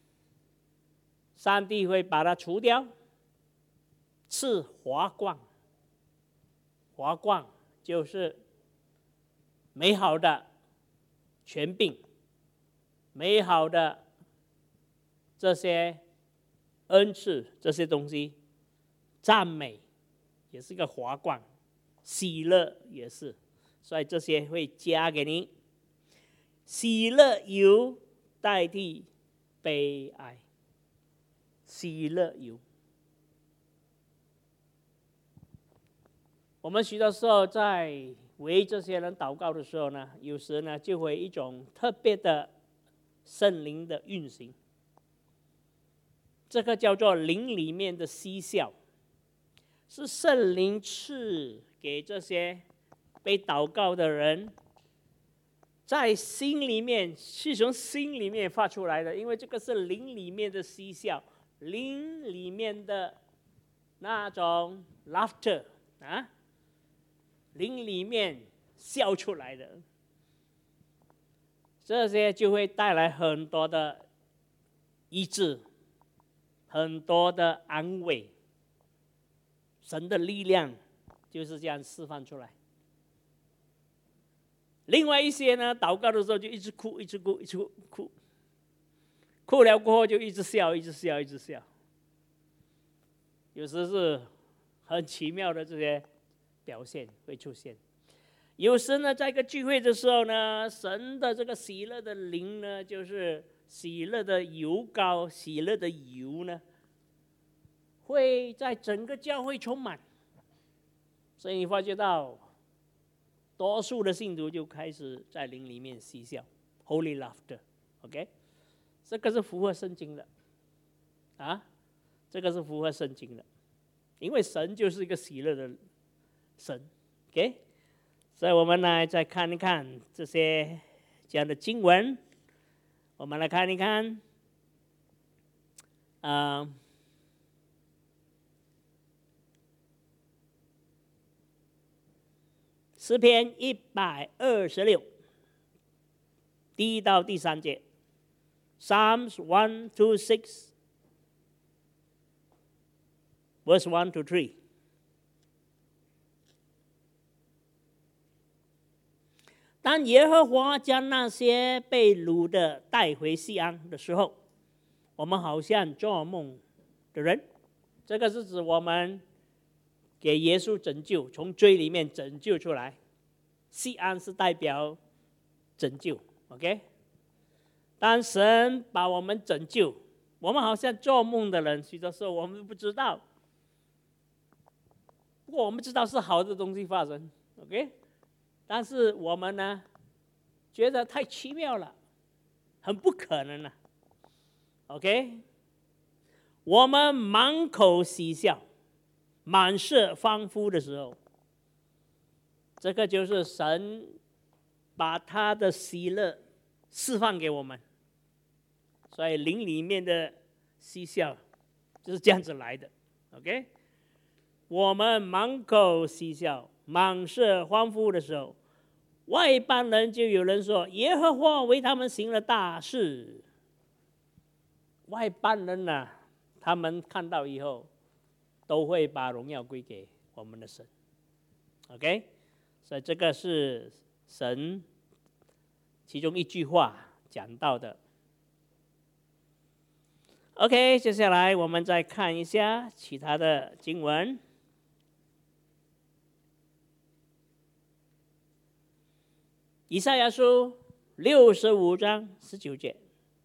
上帝会把它除掉，赐华光。华光就是美好的权柄，美好的这些恩赐，这些东西，赞美也是个华光，喜乐也是，所以这些会加给你。喜乐油代替悲哀，喜乐油。我们许多时候在为这些人祷告的时候呢，有时呢就会一种特别的圣灵的运行，这个叫做灵里面的嬉笑，是圣灵赐给这些被祷告的人在心里面是从心里面发出来的，因为这个是灵里面的嬉笑，灵里面的那种 laughter 啊，灵里面笑出来的，这些就会带来很多的医治，很多的安慰，神的力量就是这样释放出来。另外一些呢，祷告的时候就一直哭，一直哭，一直哭，哭了过后就一直笑，一直笑，一直笑。有时是很奇妙的这些表现会出现。有时呢，在一个聚会的时候呢，神的这个喜乐的灵呢，就是喜乐的油膏、喜乐的油呢，会在整个教会充满。所以你发觉到，多数的信徒就开始在灵里面嬉笑 ，Holy laughter，OK， 这个是符合圣经的，啊，这个是符合圣经的，因为神就是一个喜乐的神 ，OK， 所以我们来再看一看这些这样的经文，我们来看一看，啊、呃。诗篇一百二十六，第一到第三节 ，Psalms one to six, verse one to three。当耶和华将那些被掳的带回西安的时候，我们好像做梦的人。这个是指我们给耶稣拯救，从罪里面拯救出来。西安是代表拯救 ，OK？ 当神把我们拯救，我们好像做梦的人，许多时候我们不知道，不过我们知道是好的东西发生 ，OK？ 但是我们呢，觉得太奇妙了，很不可能了 ，OK？ 我们满口喜笑，满室欢呼的时候，这个就是神把他的喜乐释放给我们，所以灵里面的嬉笑就是这样子来的 ，OK？ 我们满口嬉笑，满室欢呼的时候，外邦人就有人说：“耶和华为他们行了大事。”外邦人呢、啊，他们看到以后，都会把荣耀归给我们的神 ，OK？ 所以这个是神其中一句话讲到的。OK， 接下来我们再看一下其他的经文。以赛亚书六十五章十九节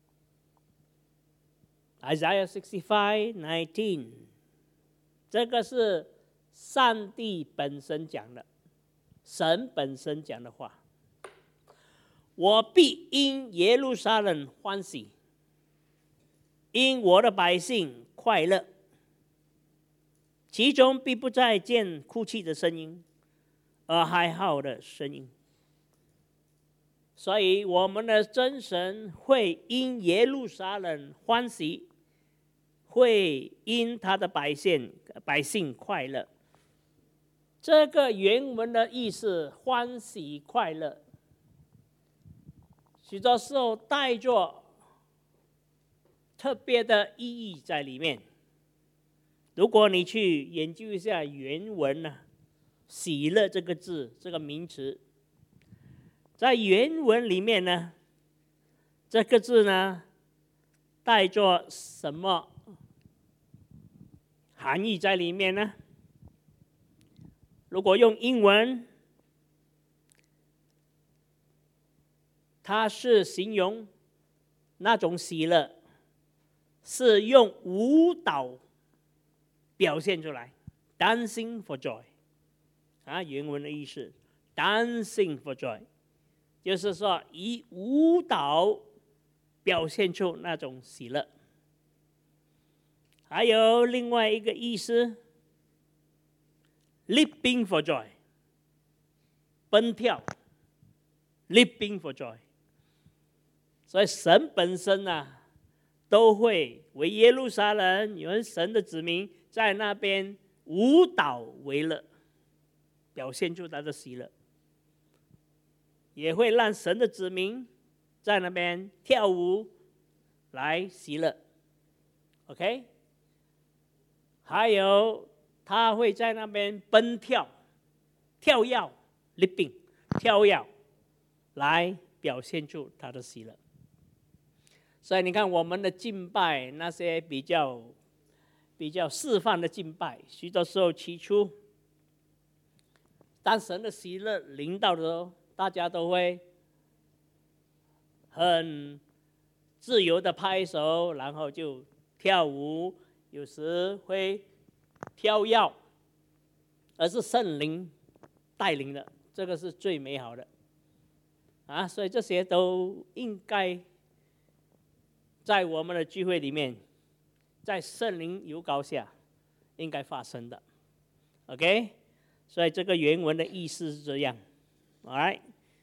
，Isaiah sixty-five nineteen， 这个是上帝本身讲的。神本身讲的话，我必因耶路撒冷欢喜，因我的百姓快乐，其中必不再见哭泣的声音，而哀号的声音。所以我们的真神会因耶路撒冷欢喜，会因他的百姓百姓快乐。这个原文的意思，欢喜快乐，许多时候带着特别的意义在里面。如果你去研究一下原文呢、啊，喜乐这个字，这个名词，在原文里面呢，这个字呢，带着什么含义在里面呢？如果用英文，它是形容那种喜乐，是用舞蹈表现出来 ，dancing for joy， 啊，原文的意思 ，dancing for joy， 就是说以舞蹈表现出那种喜乐。还有另外一个意思。Leaping for joy， 奔跳 leaping for joy。所以神本身啊，都会为耶路撒冷有神的子民在那边舞蹈为乐，表现出他的喜乐，也会让神的子民在那边跳舞来喜乐。OK， 还有他会在那边奔跳、跳跃、leaping、跳跃，来表现出他的喜乐。所以你看，我们的敬拜那些比较比较示范的敬拜，许多时候起初，当神的喜乐临到的时候，大家都会很自由的拍手，然后就跳舞，有时会跳跃，而是圣灵带领的，这个是最美好的啊！所以这些都应该在我们的聚会里面，在圣灵油膏下应该发生的 ，OK？ 所以这个原文的意思是这样 ，All right？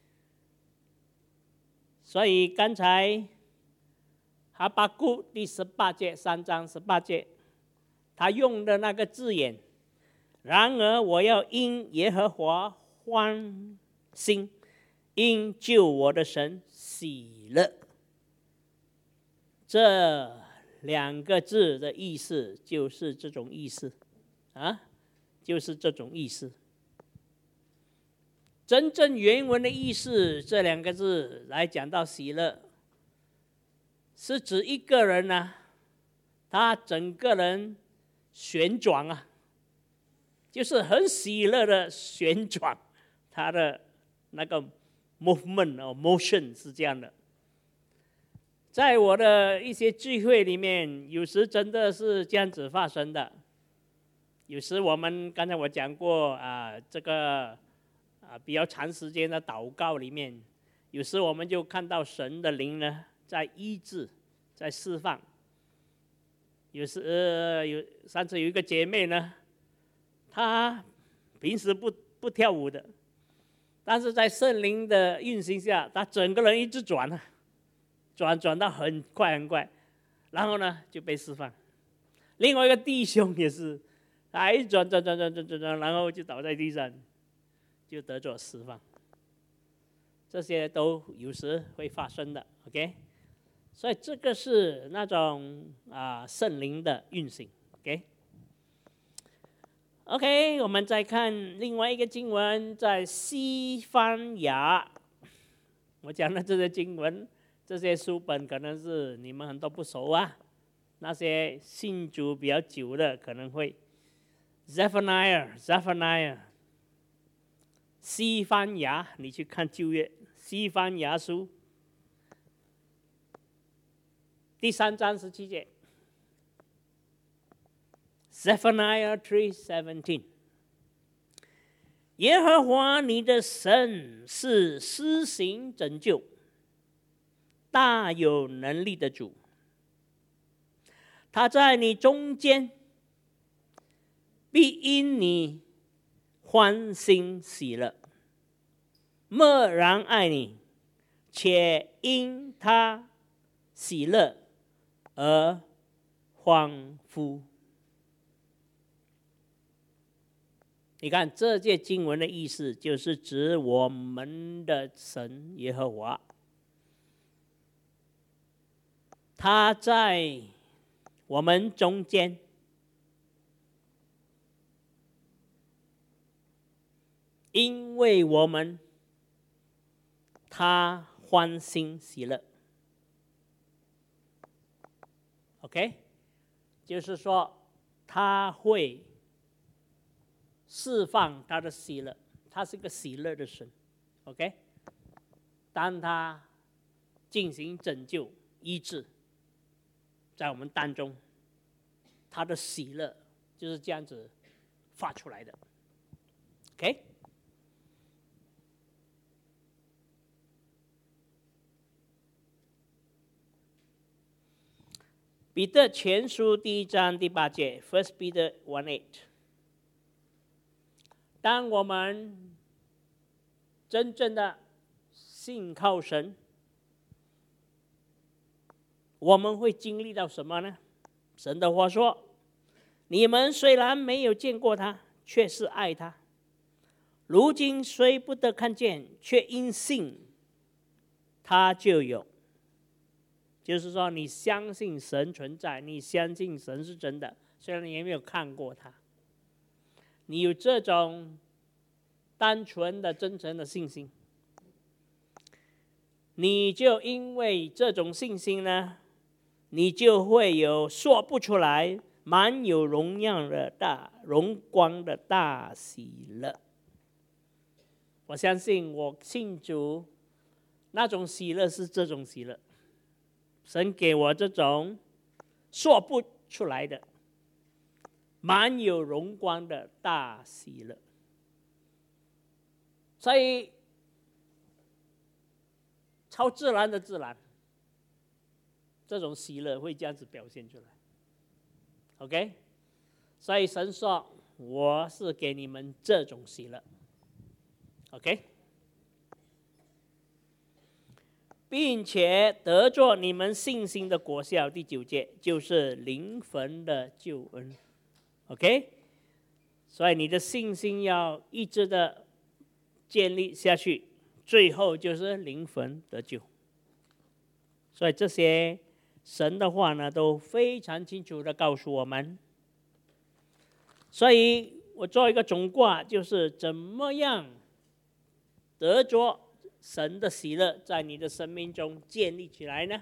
所以刚才哈巴谷第十八节，三章十八节，他用的那个字眼，然而我要因耶和华欢心，因救我的神喜乐。这两个字的意思就是这种意思啊，就是这种意思。真正原文的意思，这两个字来讲到喜乐，是指一个人呢、啊，他整个人旋转啊，就是很喜乐的旋转，他的那个 movement 哦 motion 是这样的。在我的一些聚会里面，有时真的是这样子发生的。有时我们刚才我讲过啊、呃，这个啊比较长时间的祷告里面，有时我们就看到神的灵呢在医治，在释放。有时、呃、有上次有一个姐妹呢，她平时不不跳舞的，但是在圣灵的运行下，她整个人一直转啊。转转到很快很快，然后呢就被释放。另外一个弟兄也是，他一转转转转转转转，然后就倒在地上，就得着释放。这些都有时会发生的 ，OK？ 所以这个是那种啊圣灵的运行 ，OK？ OK， 我们再看另外一个经文，在西番雅。我讲的这些经文。这些书本可能是你们很多不熟啊，那些信主比较久的可能会 Zephaniah Zephaniah 西番雅，你去看旧约西番雅书第三章十七节 Zephaniah three seventeen， 耶和华你的神是施行拯救大有能力的主，他在你中间，必因你欢欣喜乐，默然爱你，且因他喜乐而欢呼。你看这节经文的意思，就是指我们的神耶和华。他在我们中间，因为我们，他欢欣喜乐。OK， 就是说他会释放他的喜乐，他是个喜乐的神。OK， 当他进行拯救、医治。在我们当中，他的喜乐就是这样子发出来的 ，OK？ 彼得前书第一章第八节 ，First Peter one eight。当我们真正的信靠神，我们会经历到什么呢？神的话说：你们虽然没有见过他，却是爱他。如今虽不得看见，却因信他就有。就是说，你相信神存在，你相信神是真的，虽然你也没有看过他，你有这种单纯的、真诚的信心，你就因为这种信心呢，你就会有说不出来、满有荣耀的大荣光的大喜乐。我相信我信主，那种喜乐是这种喜乐。神给我这种说不出来的、满有荣光的大喜乐。所以，超自然的自然，这种喜乐会这样子表现出来。OK， 所以神说：“我是给你们这种喜乐。” OK。并且得着你们信心的果效，第九节就是灵魂的救恩。OK， 所以你的信心要一直的建立下去，最后就是灵魂得救。所以这些神的话呢，都非常清楚的告诉我们。所以我做一个总卦，就是怎么样得着神的喜乐在你的生命中建立起来呢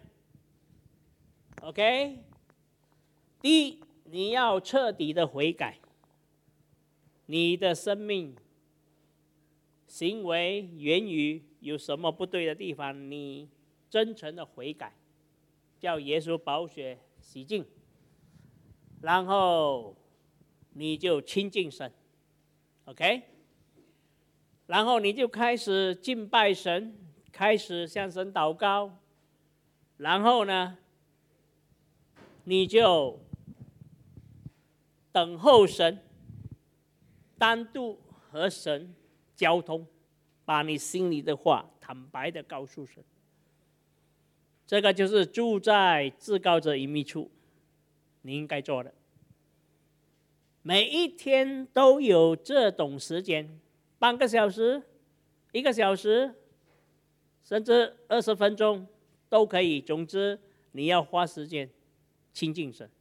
？OK， 第一，你要彻底的悔改，你的生命行为言语有什么不对的地方，你真诚的悔改，叫耶稣宝血洗净，然后你就亲近神 ，OK。然后你就开始敬拜神，开始向神祷告，然后呢，你就等候神，单独和神交通，把你心里的话坦白的告诉神。这个就是住在至高者隐秘处，你应该做的。每一天都有这种时间。半个小时、一个小时，甚至二十分钟都可以。总之，你要花时间亲近神。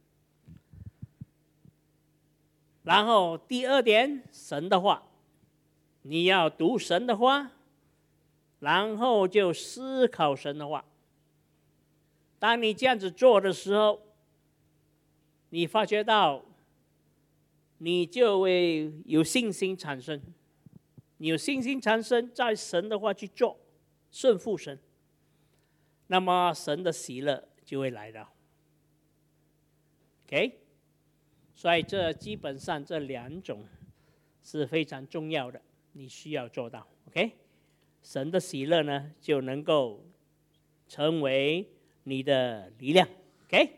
然后第二点，神的话，你要读神的话，然后就思考神的话。当你这样子做的时候，你发觉到，你就会有信心产生。你有信心产生，在神的话去做，顺服神，那么神的喜乐就会来到。OK， 所以这基本上这两种是非常重要的，你需要做到。OK， 神的喜乐呢就能够成为你的力量。OK，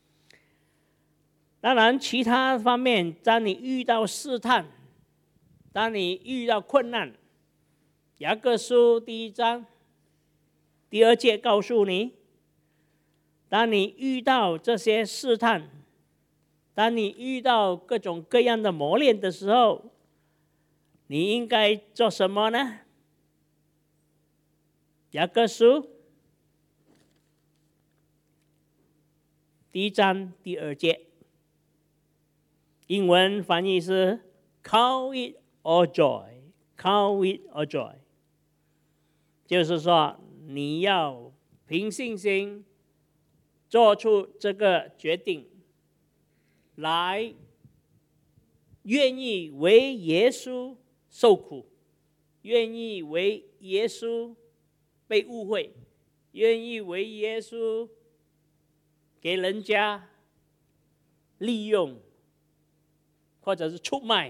当然其他方面，当你遇到试探，当你遇到困难，雅各书第一章第二节告诉你，当你遇到这些试探，当你遇到各种各样的磨练的时候，你应该做什么呢？雅各书第一章第二节，英文翻译是 Count it all joy, count it all joy， 就是说你要凭信心做出这个决定，来愿意为耶稣受苦，愿意为耶稣被误会，愿意为耶稣给人家利用或者是出卖，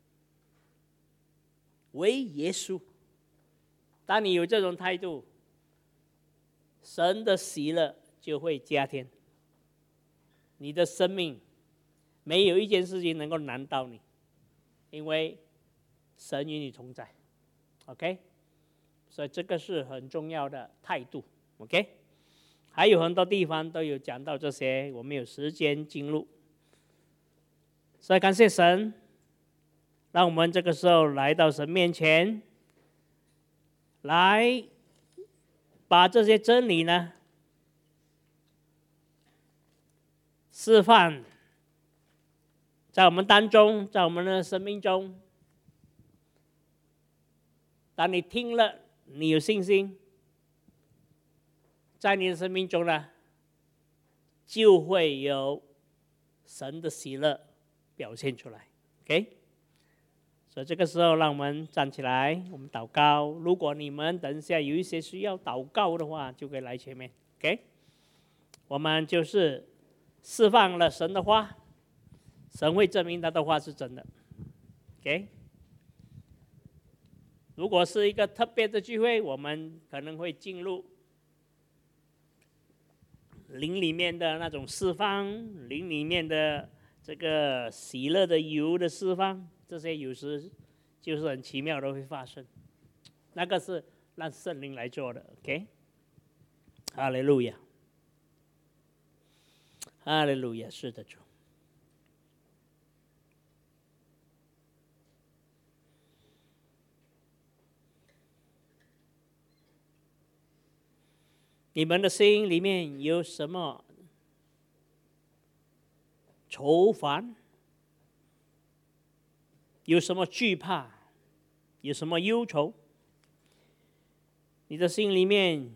为耶稣。当你有这种态度，神的喜乐就会加添，你的生命没有一件事情能够难倒你，因为神与你同在。 OK， 所以这个是很重要的态度 ，OK？ 还有很多地方都有讲到这些，我们有时间进入。所以感谢神，让我们这个时候来到神面前，来把这些真理呢示范在我们当中，在我们的生命中。当你听了，你有信心，在你的生命中呢，就会有神的喜乐表现出来 ，OK？ 所以这个时候，让我们站起来，我们祷告。如果你们等一下有一些需要祷告的话，就可以来前面 ，OK？ 我们就是释放了神的话，神会证明他的话是真的 ，OK？ 如果是一个特别的聚会，我们可能会进入灵里面的那种释放，灵里面的这个喜乐的油的释放，这些有时就是很奇妙的会发生。那个是让圣灵来做的 ，OK？ 哈利路亚，哈利路亚，是的，主。你们的心里面有什么愁烦？有什么惧怕？有什么忧愁？你的心里面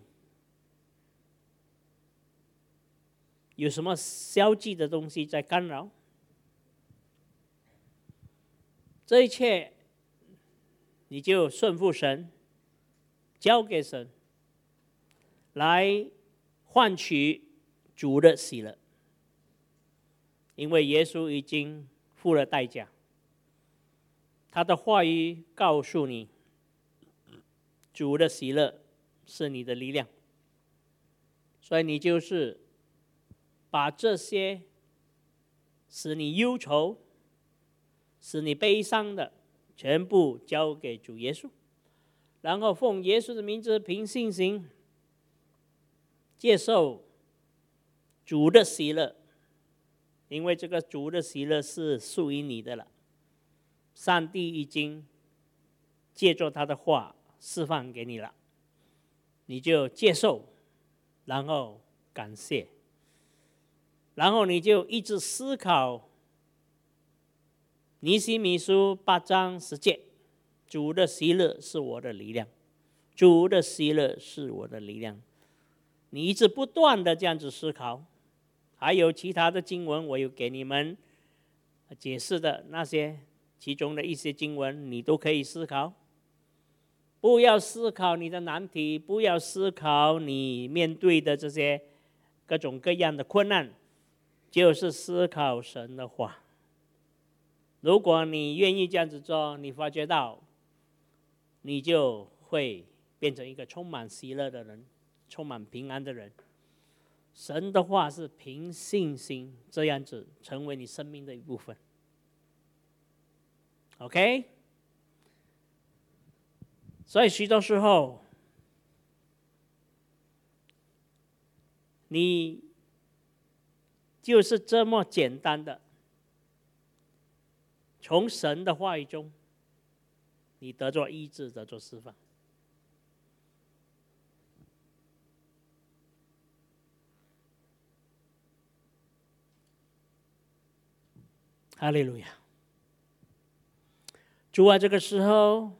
有什么消极的东西在干扰？这一切，你就顺服神，交给神，来换取主的喜乐。因为耶稣已经付了代价，他的话语告诉你，主的喜乐是你的力量，所以你就是把这些使你忧愁、使你悲伤的，全部交给主耶稣，然后奉耶稣的名字，凭信心接受主的喜乐，因为这个主的喜乐是属于你的了。上帝已经借着他的话释放给你了，你就接受，然后感谢，然后你就一直思考尼希米书八章十节，主的喜乐是我的力量，主的喜乐是我的力量。你一直不断的这样子思考，还有其他的经文，我有给你们解释的那些其中的一些经文，你都可以思考。不要思考你的难题，不要思考你面对的这些各种各样的困难，就是思考神的话。如果你愿意这样子做，你发觉到，你就会变成一个充满喜乐的人，充满平安的人。神的话是凭信心这样子成为你生命的一部分。OK？ 所以许多时候，你就是这么简单的，从神的话语中，你得着医治，得着释放。哈利路亚！主啊，这个时候，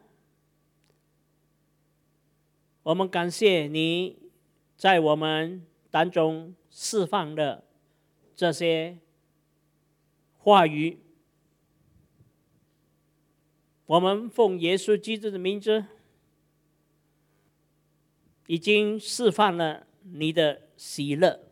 我们感谢你在我们当中释放的这些话语。我们奉耶稣基督的名字，已经释放了你的喜乐，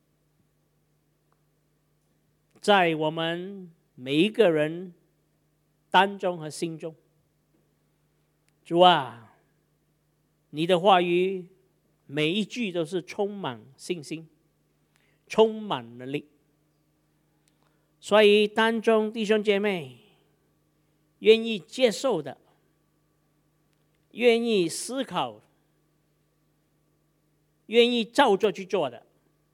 在我们每一个人当中和心中。主啊，你的话语每一句都是充满信心，充满能力。所以当中弟兄姐妹愿意接受的，愿意思考愿意照着去做的。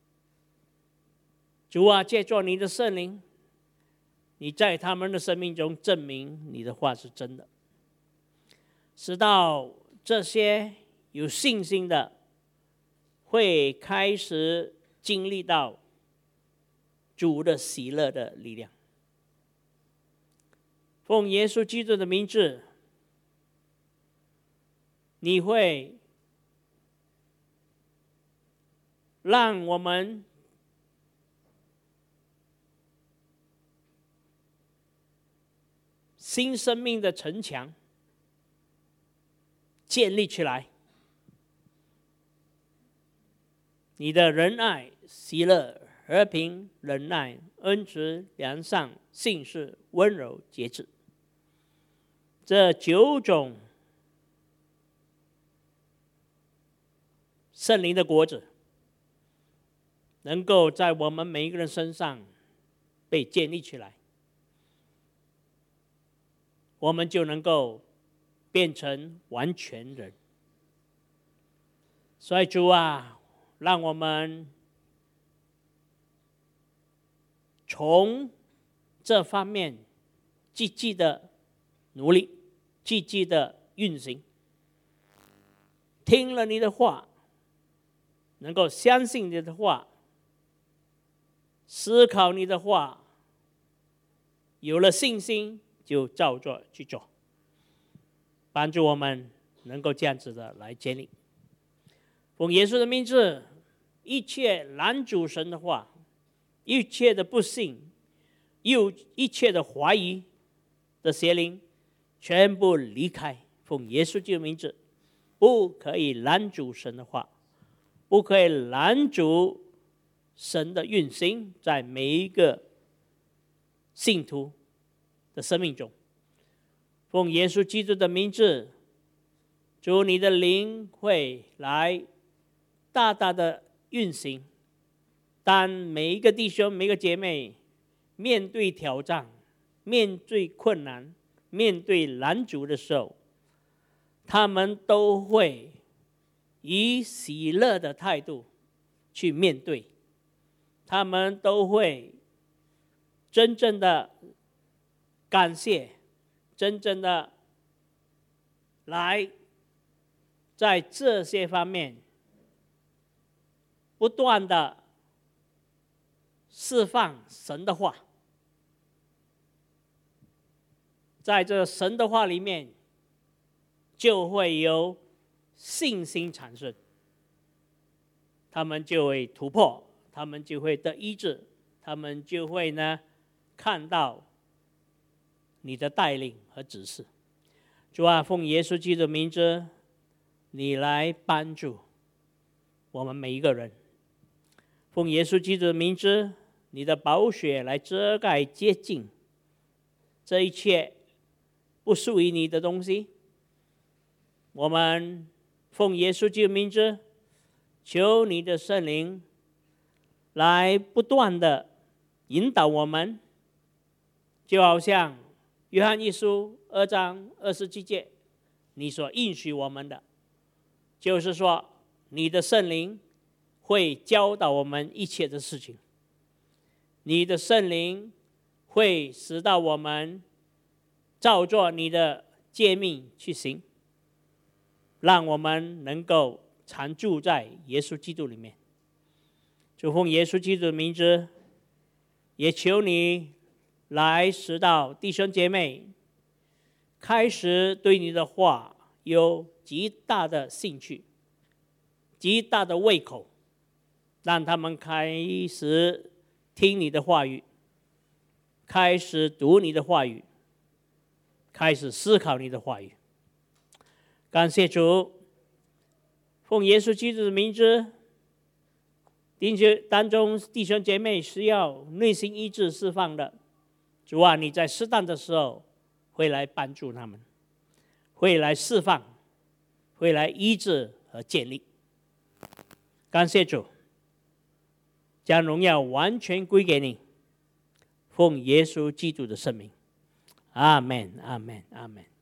主啊，借着你的圣灵，你在他们的生命中证明你的话是真的，使到这些有信心的会开始经历到主的喜乐的力量。奉耶稣基督的名字，你会让我们新生命的城墙建立起来，你的仁爱、喜乐、和平、忍耐、恩慈、良善、信实、温柔、节制，这九种圣灵的果子，能够在我们每一个人身上被建立起来，我们就能够变成完全人。所以主啊，让我们从这方面积极的努力，积极的运行，听了你的话，能够相信你的话，思考你的话，有了信心就照着去做，帮助我们能够这样子的来建立。奉耶稣的名字，一切拦阻神的话，一切的不信，又一切的怀疑的邪灵，全部离开。奉耶稣基督的名字，不可以拦阻神的话，不可以拦阻神的运行在每一个信徒的生命中。奉耶稣基督的名字，主，你的灵会来大大的运行。当每一个弟兄、每一个姐妹面对挑战、面对困难、面对拦阻的时候，他们都会以喜乐的态度去面对，他们都会真正的感谢，真正的来在这些方面不断的释放神的话，在这神的话里面就会有信心产生，他们就会突破，他们就会得医治，他们就会呢看到你的带领和指示。主啊，奉耶稣基督的名字，你来帮助我们每一个人。奉耶稣基督的名字，你的宝血来遮盖洁净这一切不属于你的东西。我们奉耶稣基督的名字，求你的圣灵来不断的引导我们，就好像约翰一书二章二十七节你所应许我们的，就是说你的圣灵会教导我们一切的事情，你的圣灵会使到我们照着你的诫命去行，让我们能够常住在耶稣基督里面。就奉耶稣基督的名字，也求你来使到弟兄姐妹开始对你的话有极大的兴趣，极大的胃口，让他们开始听你的话语，开始读你的话语，开始思考你的话语。感谢主，奉耶稣基督的名字，弟兄当中弟兄姐妹需要内心医治释放的，主啊，你在适当的时候会来帮助他们，会来释放，会来医治和建立。感谢主，将荣耀完全归给你，奉耶稣基督的圣名，阿们，阿们，阿们。